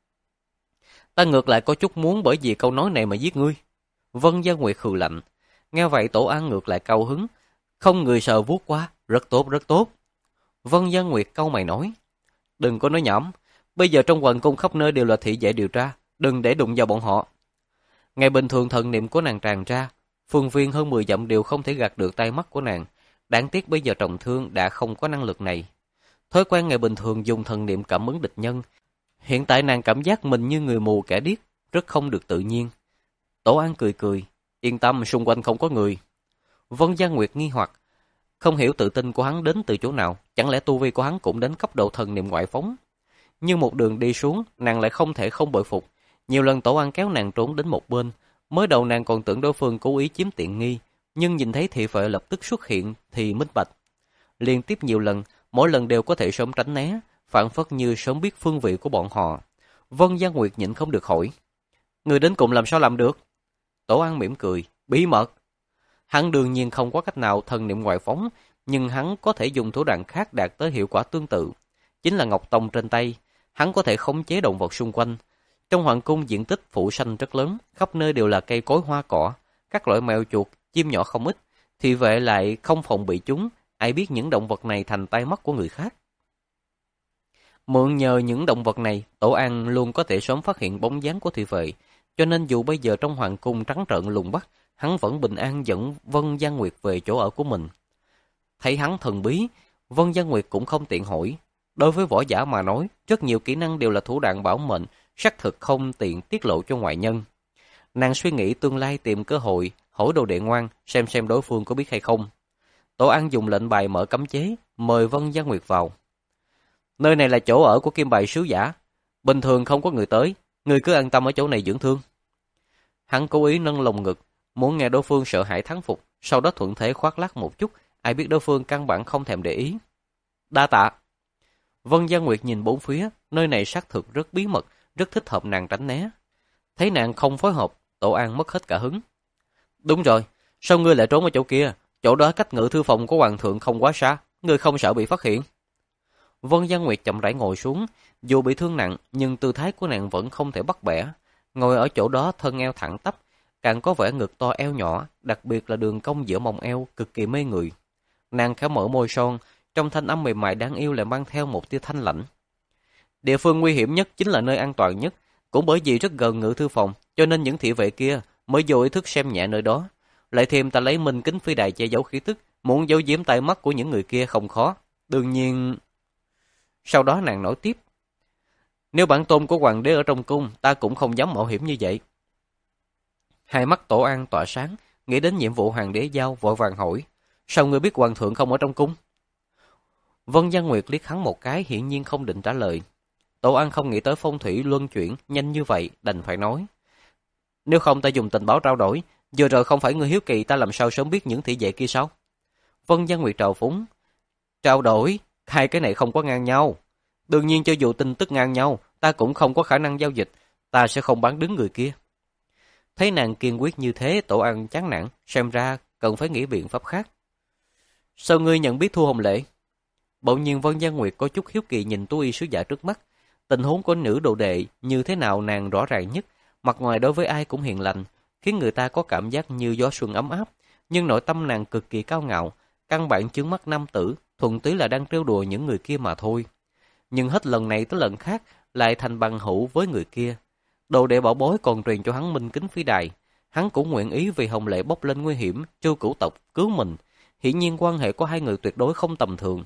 Ta ngược lại có chút muốn bởi vì câu nói này mà giết ngươi. Vân Giang Nguyệt hừ lạnh. Nghe vậy Tổ An ngược lại cao hứng. Không người sờ vuốt quá, rất tốt rất tốt. Vân Giang Nguyệt cau mày nói. Đừng có nói nhảm, bây giờ trong hoàng cung khắp nơi đều là thị vệ điều tra, đừng để đụng vào bọn họ. Ngày bình thường thần niệm của nàng tràn ra, phương viên hơn mười dặm đều không thể gạt được tay mắt của nàng. Đáng tiếc bây giờ trọng thương đã không có năng lực này. Thói quen ngày bình thường dùng thần niệm cảm ứng địch nhân, hiện tại nàng cảm giác mình như người mù kẻ điếc, rất không được tự nhiên. Tổ An cười cười, yên tâm xung quanh không có người. Vân Giang Nguyệt nghi hoặc, không hiểu tự tin của hắn đến từ chỗ nào, chẳng lẽ tu vi của hắn cũng đến cấp độ thần niệm ngoại phóng. Nhưng một đường đi xuống, nàng lại không thể không bội phục. Nhiều lần Tổ An kéo nàng trốn đến một bên, mới đầu nàng còn tưởng đối phương cố ý chiếm tiện nghi, nhưng nhìn thấy thị vệ lập tức xuất hiện thì minh bạch. Liên tiếp nhiều lần, mỗi lần đều có thể sớm tránh né, phản phất như sớm biết phương vị của bọn họ. Vân Giang Nguyệt nhịn không được hỏi, người đến cùng làm sao làm được? Tổ An mỉm cười, bí mật. Hắn đương nhiên không có cách nào thần niệm ngoại phóng, nhưng hắn có thể dùng thủ đoạn khác đạt tới hiệu quả tương tự. Chính là Ngọc Tông trên tay, hắn có thể khống chế động vật xung quanh. Trong hoàng cung diện tích phủ xanh rất lớn, khắp nơi đều là cây cối hoa cỏ, các loại mèo chuột, chim nhỏ không ít, thị vệ lại không phòng bị chúng, ai biết những động vật này thành tai mắt của người khác. Mượn nhờ những động vật này, Tổ An luôn có thể sớm phát hiện bóng dáng của thị vệ, cho nên dù bây giờ trong hoàng cung trắng trợn lùng bắt, hắn vẫn bình an dẫn Vân Giang Nguyệt về chỗ ở của mình. Thấy hắn thần bí, Vân Giang Nguyệt cũng không tiện hỏi. Đối với võ giả mà nói, rất nhiều kỹ năng đều là thủ đoạn bảo mệnh, xác thực không tiện tiết lộ cho ngoại nhân. Nàng suy nghĩ tương lai tìm cơ hội, hỏi đồ đệ ngoan, xem xem đối phương có biết hay không. Tổ An dùng lệnh bài mở cấm chế, mời Vân Giang Nguyệt vào. Nơi này là chỗ ở của Kim Bài sứ giả, bình thường không có người tới, người cứ an tâm ở chỗ này dưỡng thương. Hắn cố ý nâng lồng ngực, muốn nghe đối phương sợ hãi thắng phục, sau đó thuận thế khoác lác một chút, ai biết đối phương căn bản không thèm để ý. Đa tạ. Vân Gia Nguyệt nhìn bốn phía, nơi này xác thực rất bí mật, rất thích hợp nàng tránh né. Thấy nàng không phối hợp, Tổ An mất hết cả hứng. Đúng rồi, sao ngươi lại trốn ở chỗ kia? Chỗ đó cách ngự thư phòng của hoàng thượng không quá xa, ngươi không sợ bị phát hiện. Vân Gia Nguyệt chậm rãi ngồi xuống, dù bị thương nặng nhưng tư thái của nàng vẫn không thể bắt bẻ. Ngồi ở chỗ đó thân eo thẳng tắp, càng có vẻ ngực to eo nhỏ, đặc biệt là đường cong giữa mông eo cực kỳ mê người. Nàng khéo mở môi son, trong thanh âm mềm mại đáng yêu lại mang theo một tia thanh lãnh. Địa phương nguy hiểm nhất chính là nơi an toàn nhất, cũng bởi vì rất gần ngự thư phòng, cho nên những thị vệ kia mới vô ý thức xem nhẹ nơi đó. Lại thêm ta lấy minh kính phi đài che giấu khí tức, muốn giấu giếm tai mắt của những người kia không khó. Đương nhiên... Sau đó nàng nói tiếp. Nếu bản tôn của hoàng đế ở trong cung, ta cũng không dám mạo hiểm như vậy. Hai mắt Tổ An tỏa sáng, nghĩ đến nhiệm vụ hoàng đế giao, vội vàng hỏi. Sao ngươi biết hoàng thượng không ở trong cung? Vân Gia Nguyệt liếc hắn một cái, hiển nhiên không định trả lời. Tổ An không nghĩ tới phong thủy luân chuyển nhanh như vậy, đành phải nói. Nếu không ta dùng tình báo trao đổi, vừa rồi không phải ngươi hiếu kỳ ta làm sao sớm biết những thị vệ kia sao? Vân Gia Nguyệt trào phúng. Trao đổi, hai cái này không có ngang nhau. Đương nhiên cho dù tin tức ngang nhau, ta cũng không có khả năng giao dịch, ta sẽ không bán đứng người kia. Thấy nàng kiên quyết như thế, Tổ An chán nản, xem ra cần phải nghĩ biện pháp khác. Sao ngươi nhận biết Thu Hồng Lệ? Bỗng nhiên Vân Gia Nguyệt có chút hiếu kỳ nhìn tú y sứ giả trước mắt. Tình huống của nữ đồ đệ như thế nào nàng rõ ràng nhất, mặt ngoài đối với ai cũng hiền lành, khiến người ta có cảm giác như gió xuân ấm áp, nhưng nội tâm nàng cực kỳ cao ngạo, căn bản chướng mắt nam tử, thuần túy là đang trêu đùa những người kia mà thôi. Nhưng hết lần này tới lần khác lại thành bằng hữu với người kia. Đồ đệ bảo bối còn truyền cho hắn minh kính phi đài, hắn cũng nguyện ý vì Hồng Lệ bốc lên nguy hiểm, Trưu Cửu tộc cứu mình. Hiển nhiên quan hệ của hai người tuyệt đối không tầm thường.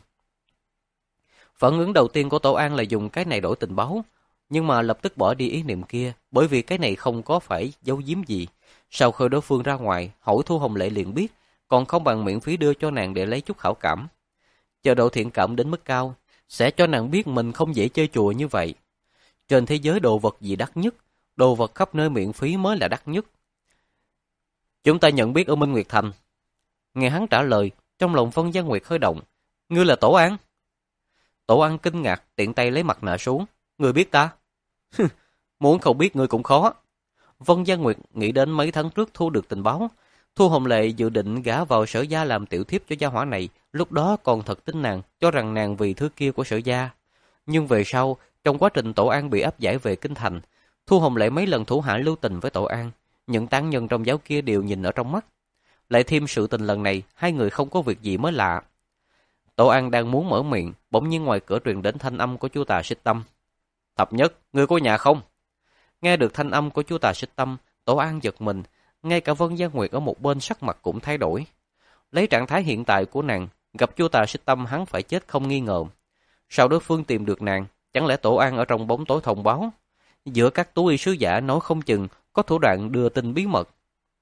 Phản ứng đầu tiên của Tổ An là dùng cái này đổi tình báo, nhưng mà lập tức bỏ đi ý niệm kia, bởi vì cái này không có phải giấu giếm gì. Sau khi đối phương ra ngoài, hỏi Thu Hồng Lệ liền biết, còn không bằng miễn phí đưa cho nàng để lấy chút hảo cảm. Chờ độ thiện cảm đến mức cao, sẽ cho nàng biết mình không dễ chơi chùa như vậy. Trên thế giới đồ vật gì đắt nhất, đồ vật khắp nơi miễn phí mới là đắt nhất. Chúng ta nhận biết ở Minh Nguyệt Thành. Nghe hắn trả lời, trong lòng Vân Gia Nguyệt hơi động. Ngươi là Tổ An? Tổ An kinh ngạc, tiện tay lấy mặt nạ xuống. Ngươi biết ta? Muốn không biết ngươi cũng khó. Vân Gia Nguyệt nghĩ đến mấy tháng trước thu được tình báo. Thu Hồng Lệ dự định gả vào Sở gia làm tiểu thiếp cho gia hỏa này, lúc đó còn thật tin nàng, cho rằng nàng vì thứ kia của Sở gia. Nhưng về sau, trong quá trình Tổ An bị áp giải về kinh thành, Thu Hồng Lệ mấy lần thủ hạ lưu tình với Tổ An, những tán nhân trong giáo kia đều nhìn ở trong mắt. Lại thêm sự tình lần này, hai người không có việc gì mới lạ. Tổ An đang muốn mở miệng, bỗng nhiên ngoài cửa truyền đến thanh âm của Chu Tà Xích Tâm. Thập Nhất, ngươi có nhà không? Nghe được thanh âm của Chu Tà Xích Tâm, Tổ An giật mình, ngay cả Vân Gia Nguyệt ở một bên sắc mặt cũng thay đổi. Lấy trạng thái hiện tại của nàng, gặp Chu Tà Xích Tâm hắn phải chết không nghi ngờ. Sao đối phương tìm được nàng, chẳng lẽ Tổ An ở trong bóng tối thông báo? Giữa các tú y sứ giả nói không chừng có thủ đoạn đưa tin bí mật.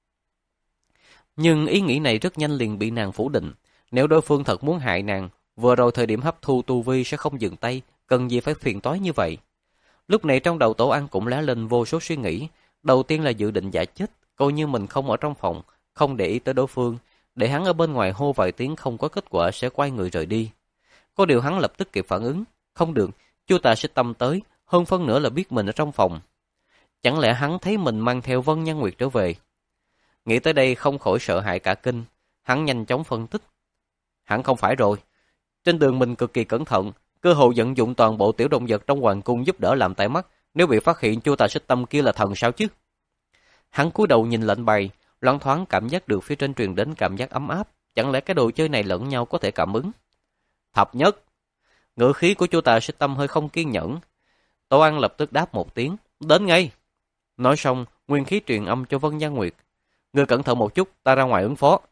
Nhưng ý nghĩ này rất nhanh liền bị nàng phủ định. Nếu đối phương thật muốn hại nàng, vừa rồi thời điểm hấp thu tu vi sẽ không dừng tay, cần gì phải phiền toái như vậy. Lúc này trong đầu Tổ An cũng lóe lên vô số suy nghĩ. Đầu tiên là dự định giả chết, coi như mình không ở trong phòng, không để ý tới đối phương, để hắn ở bên ngoài hô vài tiếng không có kết quả sẽ quay người rời đi. Có điều hắn lập tức kịp phản ứng, không được, Chu Tà Xích Tâm tới, hơn phân nửa là biết mình ở trong phòng. Chẳng lẽ hắn thấy mình mang theo Vân Nhan Nguyệt trở về? Nghĩ tới đây không khỏi sợ hãi cả kinh, hắn nhanh chóng phân tích. Hẳn không phải rồi. Trên đường mình cực kỳ cẩn thận, cơ hội vận dụng toàn bộ tiểu động vật trong hoàng cung giúp đỡ làm tai mắt, nếu bị phát hiện Chu Tà Xích Tâm kia là thần sao chứ? Hắn cúi đầu nhìn lệnh bài, loáng thoáng cảm giác được phía trên truyền đến cảm giác ấm áp, chẳng lẽ cái đồ chơi này lẫn nhau có thể cảm ứng? Thập Nhất. Ngữ khí của Chu Tà Xích Tâm hơi không kiên nhẫn. Tổ An lập tức đáp một tiếng, đến ngay. Nói xong, nguyên khí truyền âm cho Vân Gia Nguyệt. Ngươi cẩn thận một chút, ta ra ngoài ứng phó.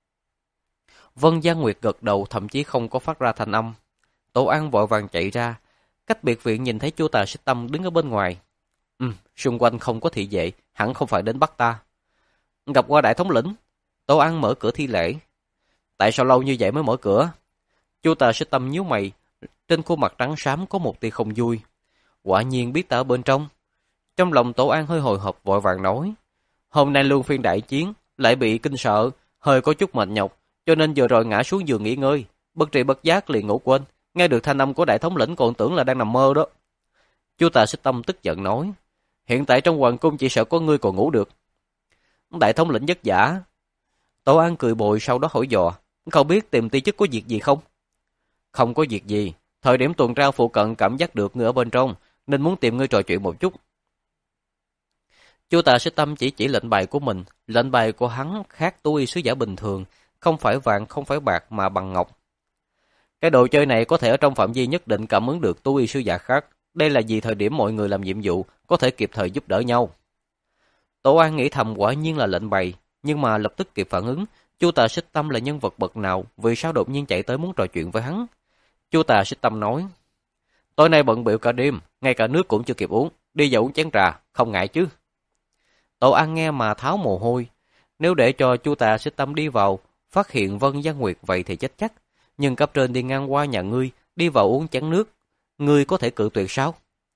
Vân Gia Nguyệt gật đầu, thậm chí không có phát ra thanh âm. Tổ An vội vàng chạy ra. Cách biệt viện nhìn thấy Chu Tà Xích Tâm đứng ở bên ngoài. Ừ, xung quanh không có thị vệ, hẳn không phải đến bắt ta. Gặp qua đại thống lĩnh. Tổ An mở cửa thi lễ. Tại sao lâu như vậy mới mở cửa? Chu Tà Xích Tâm nhíu mày, trên khuôn mặt trắng xám có một tia không vui. Quả nhiên biết ta ở bên trong. Trong lòng Tổ An hơi hồi hộp vội vàng nói. Hôm nay luân phiên đại chiến, lại bị kinh sợ, hơi có chút mệt nhọc, cho nên vừa rồi ngã xuống giường nghỉ ngơi, bất tri bất giác liền ngủ quên, Nghe được thanh âm của đại thống lĩnh còn tưởng là đang nằm mơ đó. Chu Tà Xích Tâm tức giận nói, hiện tại trong hoàng cung chỉ sợ có ngươi còn ngủ được. Đại thống lĩnh vất vả. Tổ An cười bồi sau đó hỏi dò, không biết tìm ti chức có việc gì không? Không có việc gì, thời điểm tuần tra phụ cận cảm giác được ngươi ở bên trong, nên muốn tìm ngươi trò chuyện một chút. Chu Tà Xích Tâm chỉ chỉ lệnh bài của mình, lệnh bài của hắn khác tu y sứ giả bình thường, không phải vàng không phải bạc mà bằng ngọc. Cái đồ chơi này có thể ở trong phạm vi nhất định cảm ứng được tu y sứ giả khác, đây là vì thời điểm mọi người làm nhiệm vụ có thể kịp thời giúp đỡ nhau. Tổ An nghĩ thầm quả nhiên là lệnh bài, nhưng mà lập tức kịp phản ứng, Chu Tà Xích Tâm là nhân vật bậc nào, vì sao đột nhiên chạy tới muốn trò chuyện với hắn? Chu Tà Xích Tâm nói, tối nay bận bịu cả đêm, ngay cả nước cũng chưa kịp uống, đi vào uống chén trà, không ngại chứ? Tổ An nghe mà tháo mồ hôi, nếu để cho Chu Tà Xích Tâm đi vào, phát hiện Vân Giang Nguyệt vậy thì chết chắc, nhưng cấp trên đi ngang qua nhà ngươi, đi vào uống chén nước, ngươi có thể cự tuyệt sao?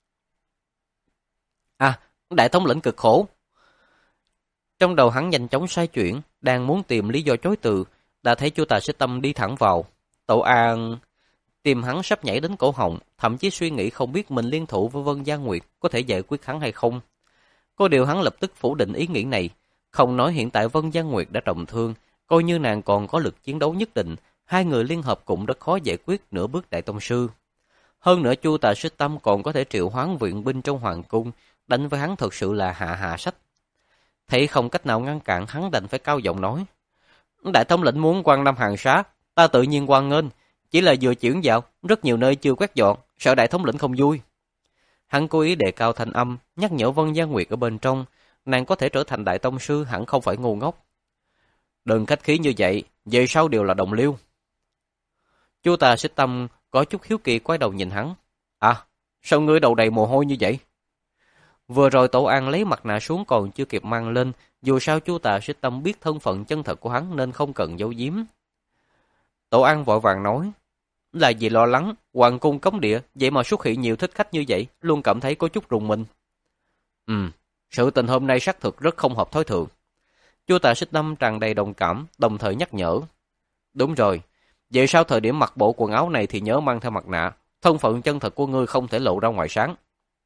À, đại thống lĩnh cực khổ. Trong đầu hắn nhanh chóng xoay chuyển, đang muốn tìm lý do chối từ, đã thấy Chu Tà Xích Tâm đi thẳng vào. Tổ An tìm hắn sắp nhảy đến cổ họng, thậm chí suy nghĩ không biết mình liên thủ với Vân Giang Nguyệt có thể giải quyết hắn hay không. Có điều hắn lập tức phủ định ý nghĩ này, không nói hiện tại Vân Giang Nguyệt đã trọng thương, coi như nàng còn có lực chiến đấu nhất định, hai người liên hợp cũng rất khó giải quyết nửa bước đại tông sư. Hơn nữa Chu Tà Xích Tâm còn có thể triệu hoán viện binh trong hoàng cung, đánh với hắn thật sự là hạ hạ sách. Thấy không cách nào ngăn cản, hắn đành phải cao giọng nói, đại thống lĩnh muốn quan Nam hàng xá, ta tự nhiên quan nghênh, chỉ là vừa chuyển vào, rất nhiều nơi chưa quét dọn, sợ đại thống lĩnh không vui. Hắn cố ý đề cao thanh âm, nhắc nhở Vân Giang Nguyệt ở bên trong, nàng có thể trở thành đại tông sư hẳn không phải ngu ngốc. Đừng khách khí như vậy, về sau đều là đồng liêu. Chu Tà Xích Tâm có chút hiếu kỳ quay đầu nhìn hắn. À, sao ngươi đầu đầy mồ hôi như vậy? Vừa rồi Tổ An lấy mặt nạ xuống còn chưa kịp mang lên, dù sao Chu Tà Xích Tâm biết thân phận chân thật của hắn nên không cần giấu giếm. Tổ An vội vàng nói, là vì lo lắng, hoàng cung cấm địa, vậy mà xuất hiện nhiều thích khách như vậy, luôn cảm thấy có chút rùng mình. Ừ, sự tình hôm nay xác thực rất không hợp thói thường. Chu Tà Xích Tâm tràn đầy đồng cảm, đồng thời nhắc nhở. Đúng rồi, vậy sau thời điểm mặc bộ quần áo này thì nhớ mang theo mặt nạ, thân phận chân thật của ngươi không thể lộ ra ngoài sáng.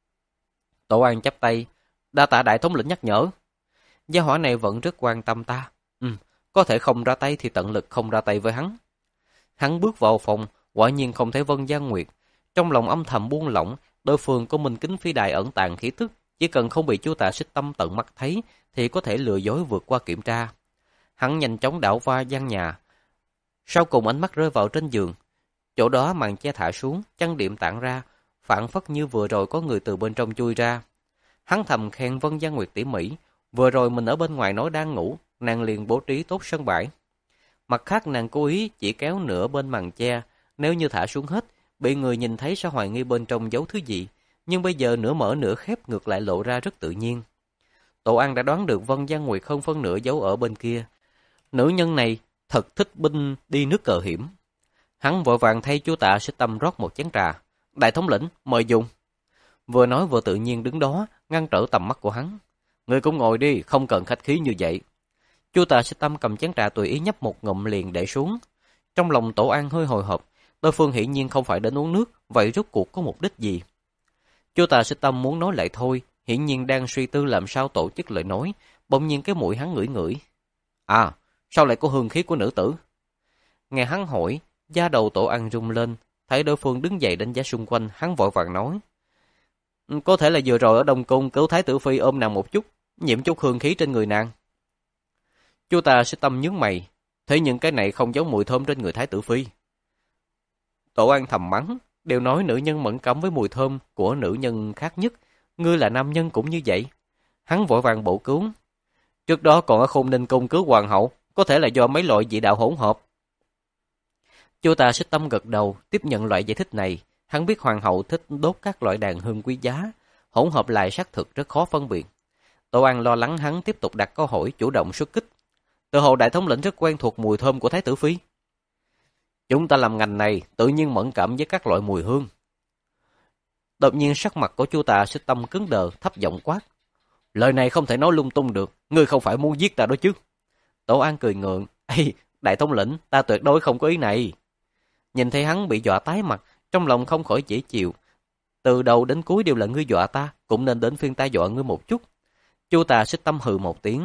Tổ An chắp tay, đa tạ đại thống lĩnh nhắc nhở. Gia hỏa này vẫn rất quan tâm ta. Ừ, có thể không ra tay thì tận lực không ra tay với hắn. Hắn bước vào phòng, quả nhiên không thấy Vân Giang Nguyệt. Trong lòng âm thầm buông lỏng, đối phương có Minh Kính Phi Đài ẩn tàng khí tức, chỉ cần không bị Chu Tà Xích Tâm tận mắt thấy thì có thể lừa dối vượt qua kiểm tra. Hắn nhanh chóng đảo qua gian nhà. Sau cùng ánh mắt rơi vào trên giường. Chỗ đó màn che thả xuống, chăn đệm tản ra, phản phất như vừa rồi có người từ bên trong chui ra. Hắn thầm khen Vân Giang Nguyệt tỉ mỉ, vừa rồi mình ở bên ngoài nói đang ngủ, nàng liền bố trí tốt sân bãi. Mặt khác nàng cố ý chỉ kéo nửa bên màn che, nếu như thả xuống hết, bị người nhìn thấy sẽ hoài nghi bên trong giấu thứ gì, nhưng bây giờ nửa mở nửa khép ngược lại lộ ra rất tự nhiên. Tổ An đã đoán được Vân Giang Nguyệt không phân nửa giấu ở bên kia. Nữ nhân này thật thích binh đi nước cờ hiểm. Hắn vội vàng thay Chu Tà Xích Tâm rót một chén trà. Đại thống lĩnh, mời dùng. Vừa nói vừa tự nhiên đứng đó, ngăn trở tầm mắt của hắn. Ngươi cũng ngồi đi, không cần khách khí như vậy. Chu Tà Xích Tâm cầm chén trà tùy ý nhấp một ngụm liền để xuống. Trong lòng Tổ An hơi hồi hộp, đối phương hiển nhiên không phải đến uống nước, vậy rốt cuộc có mục đích gì? Chu Tà Xích Tâm muốn nói lại thôi, hiển nhiên đang suy tư làm sao tổ chức lời nói, bỗng nhiên cái mũi hắn ngửi ngửi. À, sao lại có hương khí của nữ tử? Nghe hắn hỏi, da đầu Tổ An rung lên, thấy đối phương đứng dậy đánh giá xung quanh, hắn vội vàng nói. Có thể là vừa rồi ở Đông Cung cứu Thái tử Phi ôm nàng một chút, nhiễm chút hương khí trên người nàng. Chu Tà Xích Tâm nhướng mày, thấy những cái này không giống mùi thơm trên người Thái tử Phi. Tổ An thầm mắng, đều nói nữ nhân mẫn cảm với mùi thơm của nữ nhân khác nhất, ngươi là nam nhân cũng như vậy. Hắn vội vàng bổ cứu. Trước đó còn ở Khôn Ninh Cung cứu hoàng hậu, có thể là do mấy loại dị đạo hỗn hợp. Chu Tà Xích Tâm gật đầu, tiếp nhận loại giải thích này. Hắn biết hoàng hậu thích đốt các loại đàn hương quý giá, hỗn hợp lại xác thực rất khó phân biệt. Tổ An lo lắng hắn tiếp tục đặt câu hỏi chủ động xuất kích. Tự hồ đại thống lĩnh rất quen thuộc mùi thơm của Thái tử Phi. Chúng ta làm ngành này tự nhiên mẫn cảm với các loại mùi hương. Đột nhiên sắc mặt của Chu Tà Xích Tâm cứng đờ, thấp giọng quát. Lời này không thể nói lung tung được, ngươi không phải muốn giết ta đó chứ? Tổ An cười ngượng. Ê, đại thống lĩnh, ta tuyệt đối không có ý này. Nhìn thấy hắn bị dọa tái mặt, Trong lòng không khỏi dễ chịu. Từ đầu đến cuối đều là ngươi dọa ta, cũng nên đến phiên ta dọa ngươi một chút. Chu Tà Xích Tâm hừ một tiếng.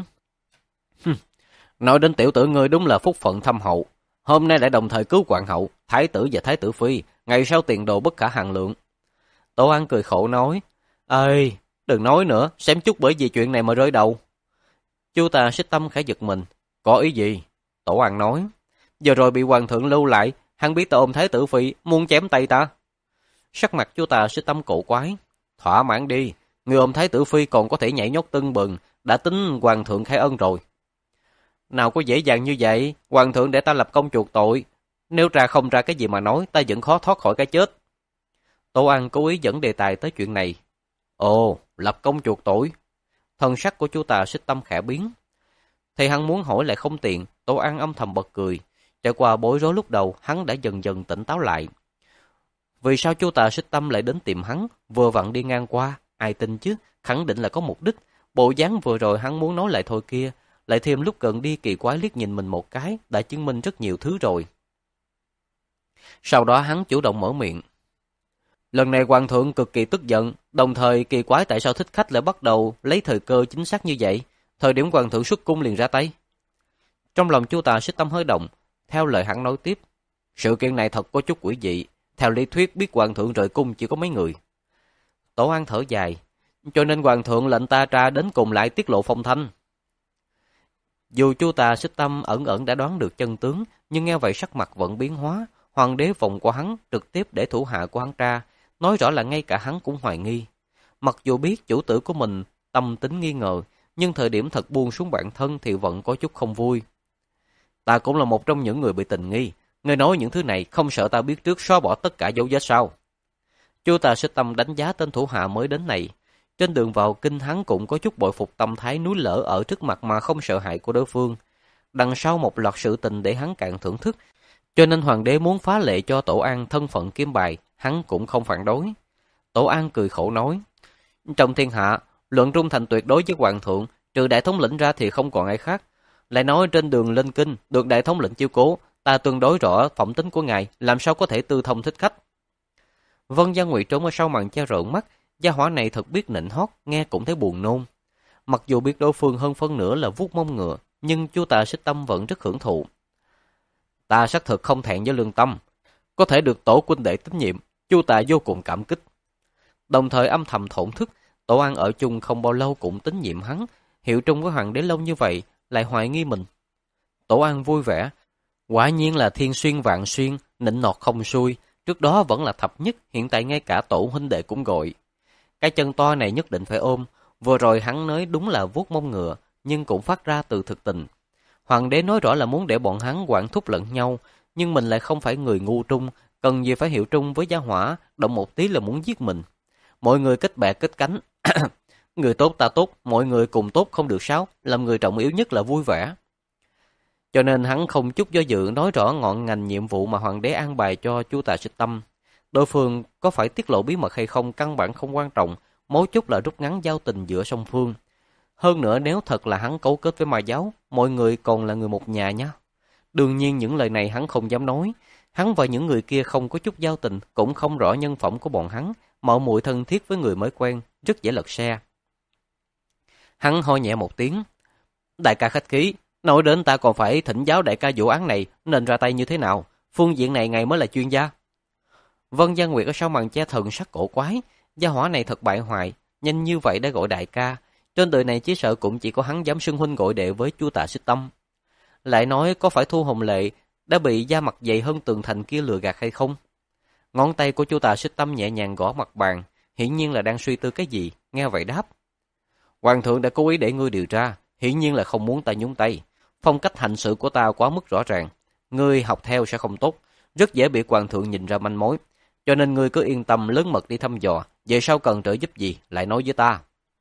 Nói đến tiểu tử ngươi đúng là phúc phận thâm hậu. Hôm nay lại đồng thời cứu hoàng hậu, thái tử và thái tử phi, ngày sau tiền đồ bất khả hạn lượng. Tổ An cười khổ nói, ê, đừng nói nữa, xem chút bởi vì chuyện này mà rơi đầu. Chu Tà Xích Tâm khẽ giật mình. Có ý gì? Tổ An nói, giờ rồi bị hoàng thượng lưu lại, hắn biết ta ôm thái tử phi, muốn chém tay ta. Sắc mặt Chu Tà Xích Tâm cổ quái. Thỏa mãn đi, người ôm thái tử phi còn có thể nhảy nhót tưng bừng, đã tính hoàng thượng khai ân rồi. Nào có dễ dàng như vậy, hoàng thượng để ta lập công chuộc tội. Nếu ra không ra cái gì mà nói, ta vẫn khó thoát khỏi cái chết. Tổ An cố ý dẫn đề tài tới chuyện này. Ồ, lập công chuộc tội. Thần sắc của Chu Tà Xích Tâm khẽ biến. Thì hắn muốn hỏi lại không tiện, Tổ An âm thầm bật cười. Trải qua bối rối lúc đầu, hắn đã dần dần tỉnh táo lại. Vì sao Chu Tà Xích Tâm lại đến tìm hắn, vừa vặn đi ngang qua, ai tin chứ, khẳng định là có mục đích. Bộ dáng vừa rồi hắn muốn nói lại thôi kia, lại thêm lúc gần đi kỳ quái liếc nhìn mình một cái, đã chứng minh rất nhiều thứ rồi. Sau đó hắn chủ động mở miệng. Lần này hoàng thượng cực kỳ tức giận, đồng thời kỳ quái tại sao thích khách lại bắt đầu lấy thời cơ chính xác như vậy, thời điểm hoàng thượng xuất cung liền ra tay. Trong lòng Chu Tà Xích Tâm hơi động, theo lời hắn nói tiếp, sự kiện này thật có chút quỷ dị, theo lý thuyết biết hoàng thượng rời cung chỉ có mấy người. Tổ An thở dài, cho nên hoàng thượng lệnh ta ra đến cùng lại tiết lộ phong thanh. Dù Chu Tà Xích Tâm ẩn ẩn đã đoán được chân tướng, nhưng nghe vậy sắc mặt vẫn biến hóa, hoàng đế vòng qua hắn trực tiếp để thủ hạ của hắn ra, nói rõ là ngay cả hắn cũng hoài nghi. Mặc dù biết chủ tử của mình tâm tính nghi ngờ, nhưng thời điểm thật buông xuống bản thân thì vẫn có chút không vui. Ta cũng là một trong những người bị tình nghi, ngươi nói những thứ này không sợ ta biết trước xóa bỏ tất cả dấu vết sao? Chu Tà Xích Tâm đánh giá tên thủ hạ mới đến này. Trên đường vào kinh hắn cũng có chút bội phục tâm thái núi lở ở trước mặt mà không sợ hãi của đối phương. Đằng sau một loạt sự tình để hắn càng thưởng thức, cho nên hoàng đế muốn phá lệ cho Tổ An thân phận kiếm bài, hắn cũng không phản đối. Tổ An cười khổ nói, trong thiên hạ, luận trung thành tuyệt đối với hoàng thượng, trừ đại thống lĩnh ra thì không còn ai khác. Lại nói trên đường lên kinh, được đại thống lĩnh chiêu cố, ta tương đối rõ phẩm tính của ngài, làm sao có thể tư thông thích khách. Vân Gia Ngụy trốn ở sau màn che rợn mắt, gia hỏa này thật biết nịnh hót, nghe cũng thấy buồn nôn. Mặc dù biết đối phương hơn phân nửa là vuốt mông ngựa, nhưng Chu Tà Xích Tâm vẫn rất hưởng thụ. Ta xác thực không thẹn với lương tâm, có thể được tổ huynh đệ tín nhiệm, Chu Tà vô cùng cảm kích. Đồng thời âm thầm thổn thức, Tổ An ở chung không bao lâu cũng tín nhiệm hắn, hiệu trung với hoàng đế lâu như vậy, lại hoài nghi mình. Tổ An vui vẻ, quả nhiên là thiên xuyên vạn xuyên, nịnh nọt không xuôi, trước đó vẫn là thập nhất, hiện tại ngay cả tổ huynh đệ cũng gọi. Cái chân to này nhất định phải ôm, vừa rồi hắn nói đúng là vuốt mông ngựa, nhưng cũng phát ra từ thực tình. Hoàng đế nói rõ là muốn để bọn hắn quản thúc lẫn nhau, nhưng mình lại không phải người ngu trung, cần gì phải hiệu trung với gia hỏa, động một tí là muốn giết mình. Mọi người kết bè kết cánh, người tốt ta tốt, mọi người cùng tốt không được sao, làm người trọng yếu nhất là vui vẻ. Cho nên hắn không chút do dự nói rõ ngọn ngành nhiệm vụ mà hoàng đế an bài cho Chu Tà Xích Tâm. Đối phương có phải tiết lộ bí mật hay không căn bản không quan trọng, mấu chốt là rút ngắn giao tình giữa song phương. Hơn nữa nếu thật là hắn cấu kết với ma giáo, mọi người còn là người một nhà nhá. Đương nhiên những lời này hắn không dám nói. Hắn và những người kia không có chút giao tình, cũng không rõ nhân phẩm của bọn hắn, mạo muội thân thiết với người mới quen, rất dễ lật xe. Hắn ho nhẹ một tiếng. Đại ca khách khí, nói đến ta còn phải thỉnh giáo đại ca vụ án này nên ra tay như thế nào. Phương diện này ngài mới là chuyên gia. Vân Gia Nguyệt ở sau màn che thần sắc cổ quái. Gia hỏa này thật bại hoại, nhanh như vậy đã gọi đại ca. Trên đời này chỉ sợ cũng chỉ có hắn dám xưng huynh gọi đệ với Chu Tà Xích Tâm. Lại nói có phải Thu Hồng Lệ đã bị da mặt dày hơn tường thành kia lừa gạt hay không? Ngón tay của Chu Tà Xích Tâm nhẹ nhàng gõ mặt bàn, hiển nhiên là đang suy tư cái gì, nghe vậy đáp. Hoàng thượng đã cố ý để ngươi điều tra, hiển nhiên là không muốn ta nhúng tay. Phong cách hành sự của ta quá mức rõ ràng, ngươi học theo sẽ không tốt, rất dễ bị hoàng thượng nhìn ra manh mối. Cho nên ngươi cứ yên tâm lớn mật đi thăm dò, về sau cần trợ giúp gì lại nói với ta.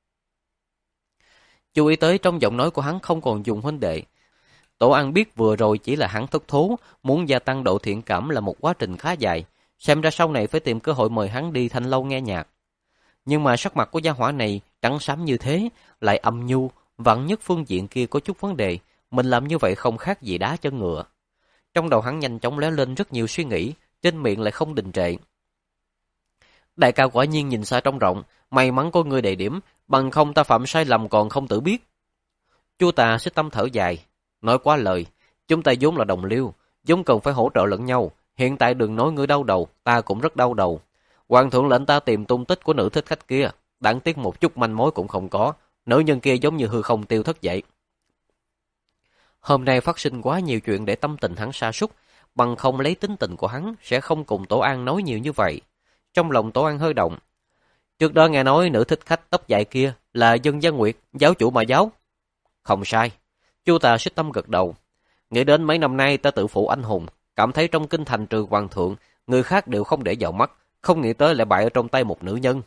Chú ý tới trong giọng nói của hắn không còn dùng huynh đệ. Tổ An biết vừa rồi chỉ là hắn thất thố, muốn gia tăng độ thiện cảm là một quá trình khá dài, xem ra sau này phải tìm cơ hội mời hắn đi thanh lâu nghe nhạc. Nhưng mà sắc mặt của gia hỏa này trắng xám như thế, lại âm nhu, vặn nhất phương diện kia có chút vấn đề, mình làm như vậy không khác gì đá chân ngựa. Trong đầu hắn nhanh chóng lóe lên rất nhiều suy nghĩ, trên miệng lại không đình trệ. Đại ca quả nhiên nhìn xa trông rộng, may mắn có ngươi đề điểm, bằng không ta phạm sai lầm còn không tự biết. Chu Tà Xích Tâm thở dài, nói quá lời, chúng ta vốn là đồng liêu, vốn cần phải hỗ trợ lẫn nhau, hiện tại đừng nói ngươi đau đầu, ta cũng rất đau đầu. Hoàng thượng lệnh ta tìm tung tích của nữ thích khách kia, đáng tiếc một chút manh mối cũng không có, nữ nhân kia giống như hư không tiêu thất vậy. Hôm nay phát sinh quá nhiều chuyện để tâm tình hắn sa sút, bằng không lấy tính tình của hắn sẽ không cùng Tổ An nói nhiều như vậy. Trong lòng Tổ An hơi động. Trước đó nghe nói nữ thích khách tóc dài kia là Dân Gia Nguyệt, giáo chủ mà giáo. Không sai. Chu Tà Xích Tâm gật đầu. Nghĩ đến mấy năm nay ta tự phụ anh hùng, cảm thấy trong kinh thành trừ hoàng thượng, người khác đều không để vào mắt, không nghĩ tới lại bại ở trong tay một nữ nhân.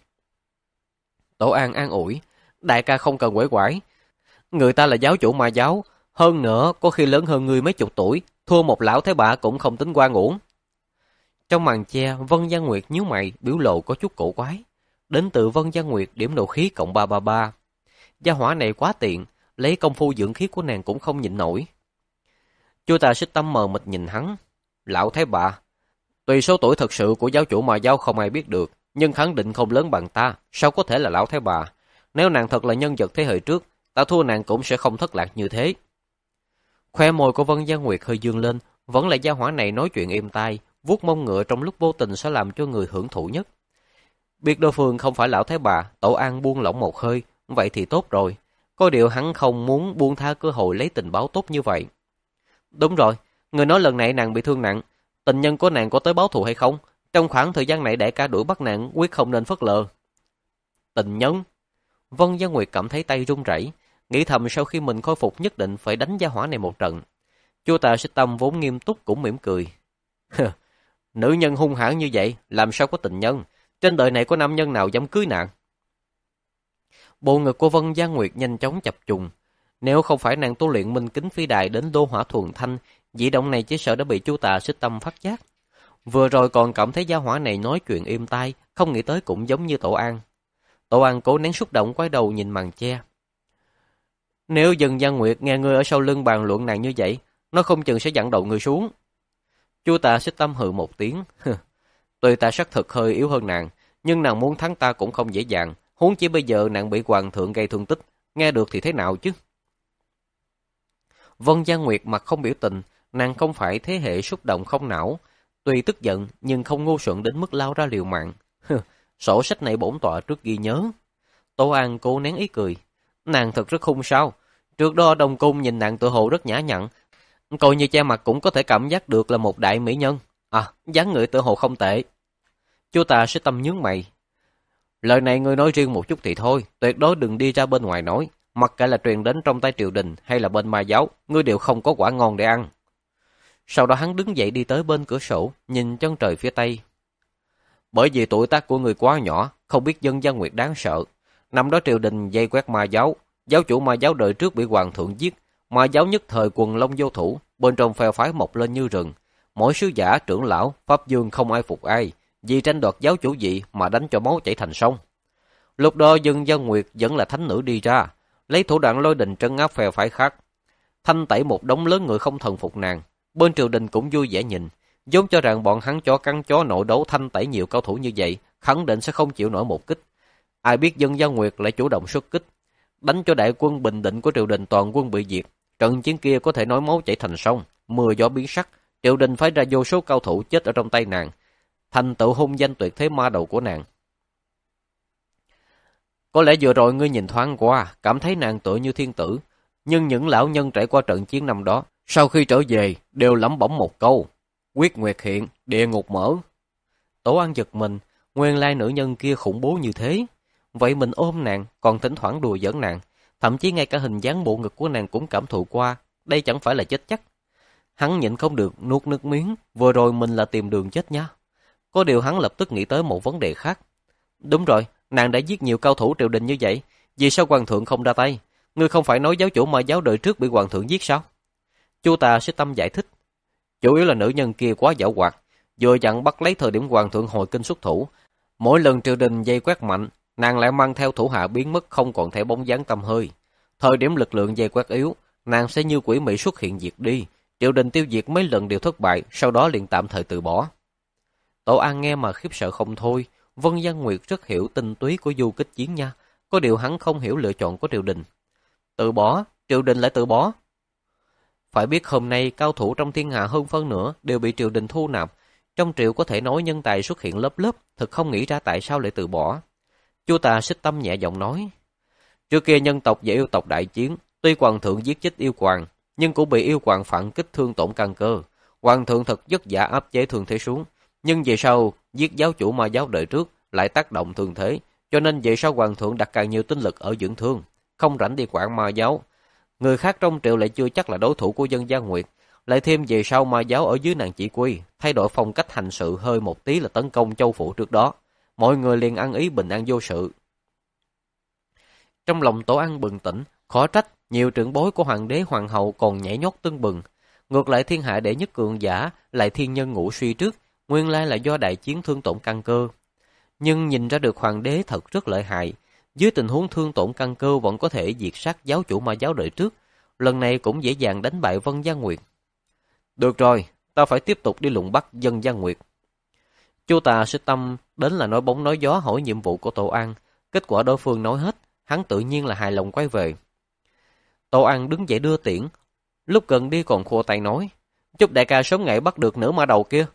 Tổ An an ủi, đại ca không cần quẩy quải. Người ta là giáo chủ mà giáo, hơn nữa có khi lớn hơn người mấy chục tuổi, thua một lão thế bạ cũng không tính oan uổng. Trong màn che, Vân Gia Nguyệt nhíu mày, biểu lộ có chút cổ quái. Đến từ Vân Gia Nguyệt điểm nộ khí cộng ba ba ba. Gia hỏa này quá tiện, lấy công phu dưỡng khí của nàng cũng không nhịn nổi. Chu Tà Xích Tâm mờ mịt nhìn hắn. Lão thế bạ, tuy số tuổi thật sự của giáo chủ mà giáo không ai biết được, nhưng khẳng định không lớn bằng ta, sao có thể là lão thế bà? Nếu nàng thật là nhân vật thế hệ trước, ta thua nàng cũng sẽ không thất lạc như thế. Khoe môi của Vân Gia Nguyệt hơi dương lên, vẫn là gia hỏa này nói chuyện êm tai, vuốt mông ngựa trong lúc vô tình sẽ làm cho người hưởng thụ nhất. Biết đối phương không phải lão thế bà, Tổ An buông lỏng một hơi, vậy thì tốt rồi. Có điều hắn không muốn buông tha cơ hội lấy tình báo tốt như vậy. Đúng rồi, người nói lần này nàng bị thương nặng, tình nhân của nàng có tới báo thù hay không? Trong khoảng thời gian này đại ca đuổi bắt nàng, quyết không nên phớt lờ. Tình nhân? Vân Gia Nguyệt cảm thấy tay run rẩy, nghĩ thầm sau khi mình khôi phục nhất định phải đánh gia hỏa này một trận. Chu Tà Xích Tâm vốn nghiêm túc cũng mỉm cười. Nữ nhân hung hãn như vậy, làm sao có tình nhân? Trên đời này có nam nhân nào dám cưới nàng? Bộ ngực của Vân Gia Nguyệt nhanh chóng chập trùng. Nếu không phải nàng tu luyện minh kính phi đài đến đô hỏa thuần thanh, dị động này chỉ sợ đã bị Chu Tà Xích Tâm phát giác. Vừa rồi còn cảm thấy gia hỏa này nói chuyện êm tai, không nghĩ tới cũng giống như Tổ An. Tổ An cố nén xúc động quay đầu nhìn màn che. Nếu Dân Gia Nguyệt nghe ngươi ở sau lưng bàn luận nàng như vậy, nó không chừng sẽ dặn đầu người xuống. Chu Tà Xích Tâm hừ một tiếng. Tuy ta xác thực hơi yếu hơn nàng, nhưng nàng muốn thắng ta cũng không dễ dàng. Huống chỉ bây giờ nàng bị hoàng thượng gây thương tích, nghe được thì thế nào chứ? Vân Gia Nguyệt mặt không biểu tình, nàng không phải thế hệ xúc động không não. Tuy tức giận, nhưng không ngu xuẩn đến mức lao ra liều mạng. Sổ sách này bổn tọa trước ghi nhớ. Tổ An cố nén ý cười. Nàng thật rất hung sao. Trước đó Đông Cung nhìn nàng tự hồ rất nhã nhặn. Coi như che mặt cũng có thể cảm giác được là một đại mỹ nhân. À, dáng người tự hồ không tệ. Chu Tà sẽ tâm nhướng mày. Lời này ngươi nói riêng một chút thì thôi, tuyệt đối đừng đi ra bên ngoài nói. Mặc kệ là truyền đến trong tay triều đình hay là bên ma giáo, ngươi đều không có quả ngon để ăn. Sau đó hắn đứng dậy đi tới bên cửa sổ, nhìn chân trời phía tây. Bởi vì tuổi tác của người quá nhỏ, không biết Dân Gia Nguyệt đáng sợ. Năm đó triều đình vây quét ma giáo, giáo chủ ma giáo đời trước bị hoàng thượng giết, ma giáo nhất thời quần long vô thủ, bên trong phe phái mọc lên như rừng. Mỗi sứ giả, trưởng lão, pháp dương không ai phục ai, vì tranh đoạt giáo chủ vị mà đánh cho máu chảy thành sông. Lúc đó Dân Gia Nguyệt vẫn là thánh nữ đi ra, lấy thủ đoạn lôi đình trấn áp phe phái khác, thanh tẩy một đống lớn người không thần phục nàng. Bên triều đình cũng vui vẻ nhìn, vốn cho rằng bọn hắn chó cắn chó nội đấu thanh tẩy nhiều cao thủ như vậy, khẳng định sẽ không chịu nổi một kích. Ai biết Dân Gia Nguyệt lại chủ động xuất kích, đánh cho đại quân Bình Định của triều đình toàn quân bị diệt. Trận chiến kia có thể nói máu chảy thành sông, mưa gió biến sắc, triều đình phái ra vô số cao thủ chết ở trong tay nàng, thành tựu hung danh tuyệt thế ma đầu của nàng. Có lẽ vừa rồi ngươi nhìn thoáng qua, cảm thấy nàng tựa như thiên tử, nhưng những lão nhân trải qua trận chiến năm đó, sau khi trở về, đều lẩm bẩm một câu, quyết nguyệt hiện, địa ngục mở. Tổ An giật mình, nguyên lai nữ nhân kia khủng bố như thế. Vậy mình ôm nàng, còn thỉnh thoảng đùa giỡn nàng, thậm chí ngay cả hình dáng bộ ngực của nàng cũng cảm thụ qua, đây chẳng phải là chết chắc. Hắn nhịn không được, nuốt nước miếng, vừa rồi mình là tìm đường chết nhá. Có điều hắn lập tức nghĩ tới một vấn đề khác. Đúng rồi, nàng đã giết nhiều cao thủ triều đình như vậy, vì sao hoàng thượng không ra tay? Ngươi không phải nói giáo chủ ma giáo đời trước bị hoàng thượng giết sao? Chu Tà sẽ tâm giải thích. Chủ yếu là nữ nhân kia quá giảo hoạt, vừa dặn bắt lấy thời điểm hoàng thượng hồi kinh xuất thủ. Mỗi lần triều đình dây quét mạnh, nàng lại mang theo thủ hạ biến mất không còn thể bóng dáng tăm hơi. Thời điểm lực lượng dây quét yếu, nàng sẽ như quỷ mị xuất hiện diệt đi. Triều đình tiêu diệt mấy lần đều thất bại, sau đó liền tạm thời từ bỏ. Tổ An nghe mà khiếp sợ không thôi, Vân Gian Nguyệt rất hiểu tinh túy của du kích chiến nha, có điều hắn không hiểu lựa chọn của triều đình. Từ bỏ, triều đình lại từ bỏ. Phải biết hôm nay cao thủ trong thiên hạ hơn phân nửa đều bị triều đình thu nạp. Trong triều có thể nói nhân tài xuất hiện lớp lớp, thật không nghĩ ra tại sao lại từ bỏ. Chu Tà Xích Tâm nhẹ giọng nói. Trước kia nhân tộc và yêu tộc đại chiến, tuy hoàng thượng giết chết yêu hoàng, nhưng cũng bị yêu hoàng phản kích thương tổn căn cơ. Hoàng thượng thật vất vả áp chế thương thế xuống, nhưng về sau giết giáo chủ ma giáo đời trước lại tác động thương thế, cho nên về sau hoàng thượng đặt càng nhiều tinh lực ở dưỡng thương, không rảnh đi quản ma giáo. Người khác trong triều lại chưa chắc là đối thủ của dân Gian Nguyệt, lại thêm về sau ma giáo ở dưới nàng chỉ quy, thay đổi phong cách hành sự hơi một tí là tấn công châu phủ trước đó, mọi người liền ăn ý bình an vô sự. Trong lòng Tổ An bừng tỉnh, khó trách nhiều trưởng bối của hoàng đế hoàng hậu còn nhảy nhót tưng bừng. Ngược lại thiên hạ đệ nhất cường giả lại thiên nhân ngũ suy trước, nguyên lai là do đại chiến thương tổn căn cơ. Nhưng nhìn ra được hoàng đế thật rất lợi hại, dưới tình huống thương tổn căn cơ vẫn có thể diệt sát giáo chủ ma giáo đời trước, lần này cũng dễ dàng đánh bại Vân Gian Nguyệt. Được rồi, ta phải tiếp tục đi lùng bắt dân Gian Nguyệt. Chu Tà Xích Tâm đến là nói bóng nói gió hỏi nhiệm vụ của Tổ An, kết quả đối phương nói hết, hắn tự nhiên là hài lòng quay về. Tổ An đứng dậy đưa tiễn, lúc gần đi còn khua tay nói, chúc đại ca sớm ngày bắt được nữ ma đầu kia.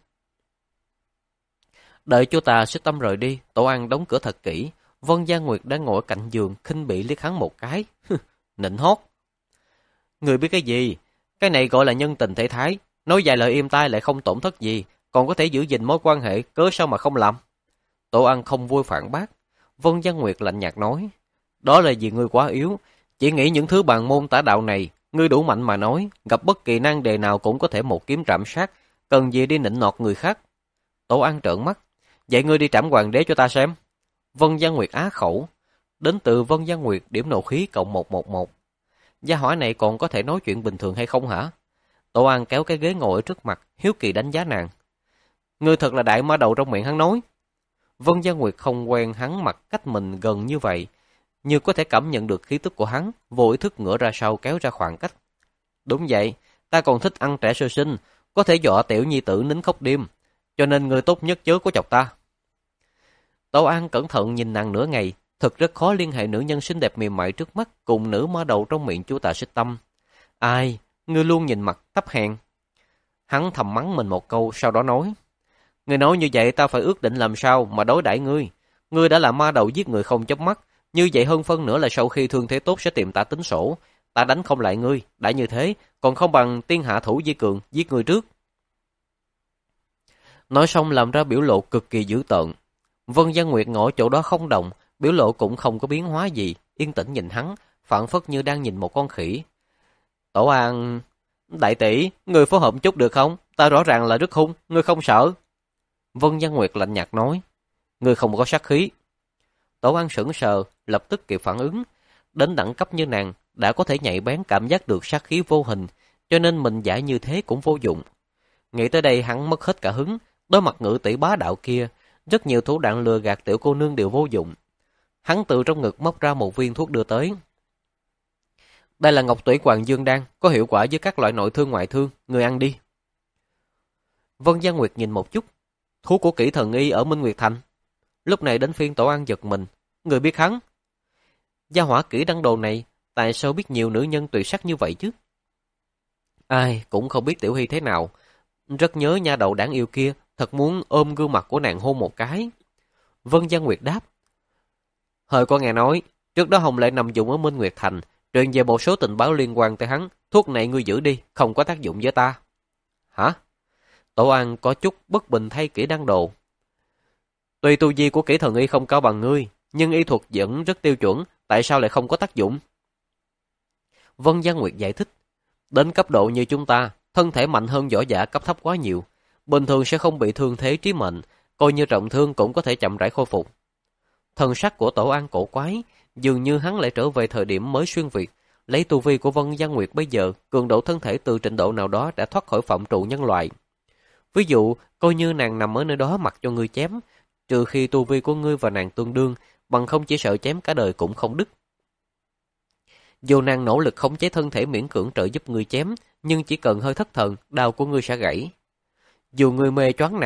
Đợi Chu Tà Xích Tâm rời đi, Tổ An đóng cửa thật kỹ. Vân Gian Nguyệt đang ngồi cạnh giường, khinh bỉ liếc hắn một cái. Nịnh hót. Người biết cái gì? Cái này gọi là nhân tình thể thái. Nói vài lời êm tai lại không tổn thất gì, còn có thể giữ gìn mối quan hệ, cớ sao mà không làm? Tổ An không vui phản bác. Vân Gian Nguyệt lạnh nhạt nói, đó là vì ngươi quá yếu. Chỉ nghĩ những thứ bàn môn tả đạo này, ngươi đủ mạnh mà nói, gặp bất kỳ nan đề nào cũng có thể một kiếm trảm sát, cần gì đi nịnh nọt người khác. Tổ An trợn mắt, vậy ngươi đi trảm hoàng đế cho ta xem. Vân Gian Nguyệt á khẩu, đến từ Vân Gian Nguyệt điểm nộ khí cộng một một một. Gia hỏa này còn có thể nói chuyện bình thường hay không hả? Tổ An kéo cái ghế ngồi ở trước mặt, hiếu kỳ đánh giá nàng. Ngươi thật là đại ma đầu trong miệng hắn nói. Vân Gian Nguyệt không quen hắn mặt cách mình gần như vậy, như có thể cảm nhận được khí tức của hắn, vô ý thức ngửa ra sau kéo ra khoảng cách. Đúng vậy, ta còn thích ăn trẻ sơ sinh, có thể dọa tiểu nhi tử nín khóc đêm, cho nên ngươi tốt nhất chớ có chọc ta. Tổ An cẩn thận nhìn nàng nửa ngày, thật rất khó liên hệ nữ nhân xinh đẹp mềm mại trước mắt cùng nữ ma đầu trong miệng Chu Tà Xích Tâm. Ai, ngươi luôn nhìn mặt thấp hèn. Hắn thầm mắng mình một câu, sau đó nói, ngươi nói như vậy ta phải ước định làm sao mà đối đãi ngươi. Ngươi đã là ma đầu giết người không chớp mắt, như vậy hơn phân nữa là sau khi thương thế tốt sẽ tìm ta tính sổ. Ta đánh không lại ngươi, đã như thế, còn không bằng tiên hạ thủ vi cường, giết ngươi trước. Nói xong làm ra biểu lộ cực kỳ dữ tợn. Vân Gian Nguyệt ngồi chỗ đó không động, biểu lộ cũng không có biến hóa gì, yên tĩnh nhìn hắn, phảng phất như đang nhìn một con khỉ. Tổ An, đại tỷ, ngươi phối hợp chút được không? Ta rõ ràng là rất hung, ngươi không sợ. Vân Gian Nguyệt lạnh nhạt nói, ngươi không có sát khí. Tổ An sững sờ, lập tức kịp phản ứng. Đến đẳng cấp như nàng, đã có thể nhạy bén cảm giác được sát khí vô hình, cho nên mình giải như thế cũng vô dụng. Nghĩ tới đây hắn mất hết cả hứng, đối mặt ngự tỷ bá đạo kia, rất nhiều thủ đoạn lừa gạt tiểu cô nương đều vô dụng. Hắn từ trong ngực móc ra một viên thuốc đưa tới. Đây là Ngọc Tủy Hoàng Dương Đan, có hiệu quả với các loại nội thương ngoại thương, người ăn đi. Vân Gian Nguyệt nhìn một chút, thuốc của Kỷ Thần Y ở Minh Nguyệt Thành. Lúc này đến phiên Tổ An giật mình, người biết hắn. Gia hỏa Kỷ Đăng Đồ này, tại sao biết nhiều nữ nhân tuyệt sắc như vậy chứ? Ai, cũng không biết Tiểu Hy thế nào. Rất nhớ nha đầu đáng yêu kia, thật muốn ôm gương mặt của nàng hôn một cái. Vân Gian Nguyệt đáp. Hơi có nghe nói, trước đó Hồng Lệ nằm dùng ở Minh Nguyệt Thành, truyền về một số tình báo liên quan tới hắn, thuốc này ngươi giữ đi, không có tác dụng với ta. Hả? Tổ An có chút bất bình thay Kỷ Đăng Đồ. Tuy tu vi của Kỷ Thần Y không cao bằng ngươi, nhưng y thuật vẫn rất tiêu chuẩn, tại sao lại không có tác dụng? Vân Gian Nguyệt giải thích. Đến cấp độ như chúng ta, thân thể mạnh hơn võ giả cấp thấp quá nhiều, bình thường sẽ không bị thương thế trí mệnh, coi như trọng thương cũng có thể chậm rãi khôi phục. Thần sắc của Tổ An cổ quái, dường như hắn lại trở về thời điểm mới xuyên Việt, lấy tu vi của Vân Gian Nguyệt bây giờ, cường độ thân thể từ trình độ nào đó đã thoát khỏi phạm trụ nhân loại. Ví dụ, coi như nàng nằm ở nơi đó mặc cho ngươi chém, trừ khi tu vi của ngươi và nàng tương đương, bằng không chỉ sợ chém cả đời cũng không đứt. Dù nàng nỗ lực khống chế thân thể miễn cưỡng trợ giúp ngươi chém, nhưng chỉ cần hơi thất thần, đao của ngươi sẽ gãy. Dù ngươi mê choáng nàng,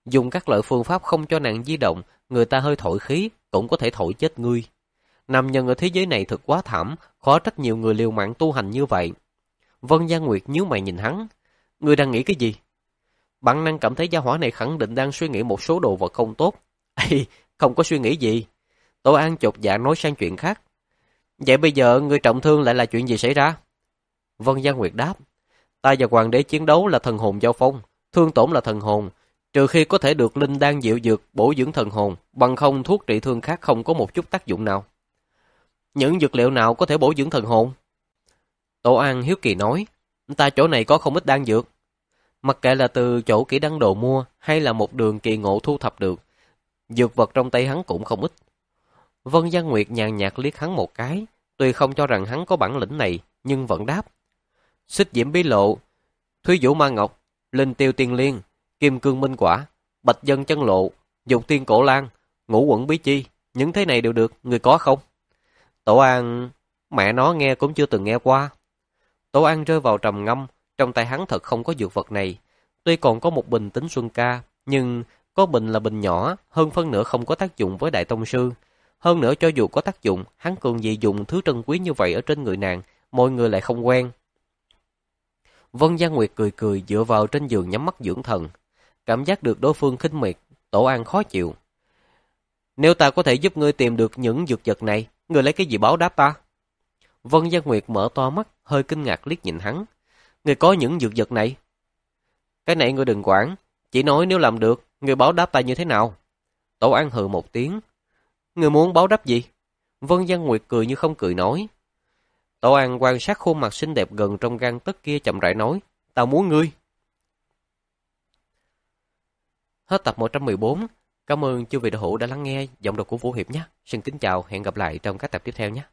Dùng các loại phương pháp không cho nàng di động, người ta hơi thổi khí, cũng có thể thổi chết ngươi. Nam nhân ở thế giới này thật quá thảm, khó trách nhiều người liều mạng tu hành như vậy. Vân Gia Nguyệt nhíu mày nhìn hắn. Ngươi đang nghĩ cái gì? Bản năng cảm thấy gia hỏa này khẳng định đang suy nghĩ một số đồ vật không tốt. Ê, không có suy nghĩ gì. Tô An chột dạ nói sang chuyện khác. Vậy bây giờ ngươi trọng thương lại là chuyện gì xảy ra? Vân Gia Nguyệt đáp. Ta và hoàng đế chiến đấu là thần hồn giao phong, thương tổn là thần hồn. Trừ khi có thể được linh đan diệu dược bổ dưỡng thần hồn, bằng không thuốc trị thương khác không có một chút tác dụng nào. Những dược liệu nào có thể bổ dưỡng thần hồn? Tô An hiếu kỳ nói. Ta chỗ này có không ít đan dược. Mặc kệ là từ chỗ kỹ đăng đồ mua hay là một đường kỳ ngộ thu thập được, dược vật trong tay hắn cũng không ít. Vân Gia Nguyệt nhàn nhạt liếc hắn một cái, tuy không cho rằng hắn có bản lĩnh này, nhưng vẫn đáp. Xích diễm bí lộ, Thúy Vũ Ma Ngọc, Linh Tiêu Tiên Liên, Kim Cương Minh Quả, Bạch Dân Chân Lộ, Dục Tiên Cổ Lan, Ngũ Quẩn Bí Chi, những thế này đều được, người có không? Tổ An, mẹ nó nghe cũng chưa từng nghe qua. Tổ An rơi vào trầm ngâm, trong tay hắn thật không có dược vật này. Tuy còn có một bình tính xuân ca, nhưng có bình là bình nhỏ, hơn phân nửa không có tác dụng với đại tông sư. Hơn nữa cho dù có tác dụng, hắn cường gì dùng thứ trân quý như vậy ở trên người nàng, mọi người lại không quen. Vân Gia Nguyệt cười cười dựa vào trên giường nhắm mắt dưỡng thần. Cảm giác được đối phương khinh miệt, Tổ An khó chịu. Nếu ta có thể giúp ngươi tìm được những dược vật này, ngươi lấy cái gì báo đáp ta? Vân Gia Nguyệt mở to mắt, hơi kinh ngạc liếc nhìn hắn. Ngươi có những dược vật này? Cái này ngươi đừng quản, chỉ nói nếu làm được, ngươi báo đáp ta như thế nào? Tổ An hừ một tiếng. Ngươi muốn báo đáp gì? Vân Gia Nguyệt cười như không cười nói. Tổ An quan sát khuôn mặt xinh đẹp gần trong gang tấc kia chậm rãi nói. Tao muốn ngươi. Hết tập một trăm mười bốn. Cảm ơn chư vị đạo hữu đã lắng nghe giọng đọc của Vũ Hiệp nhé. Xin kính chào, hẹn gặp lại trong các tập tiếp theo nhé.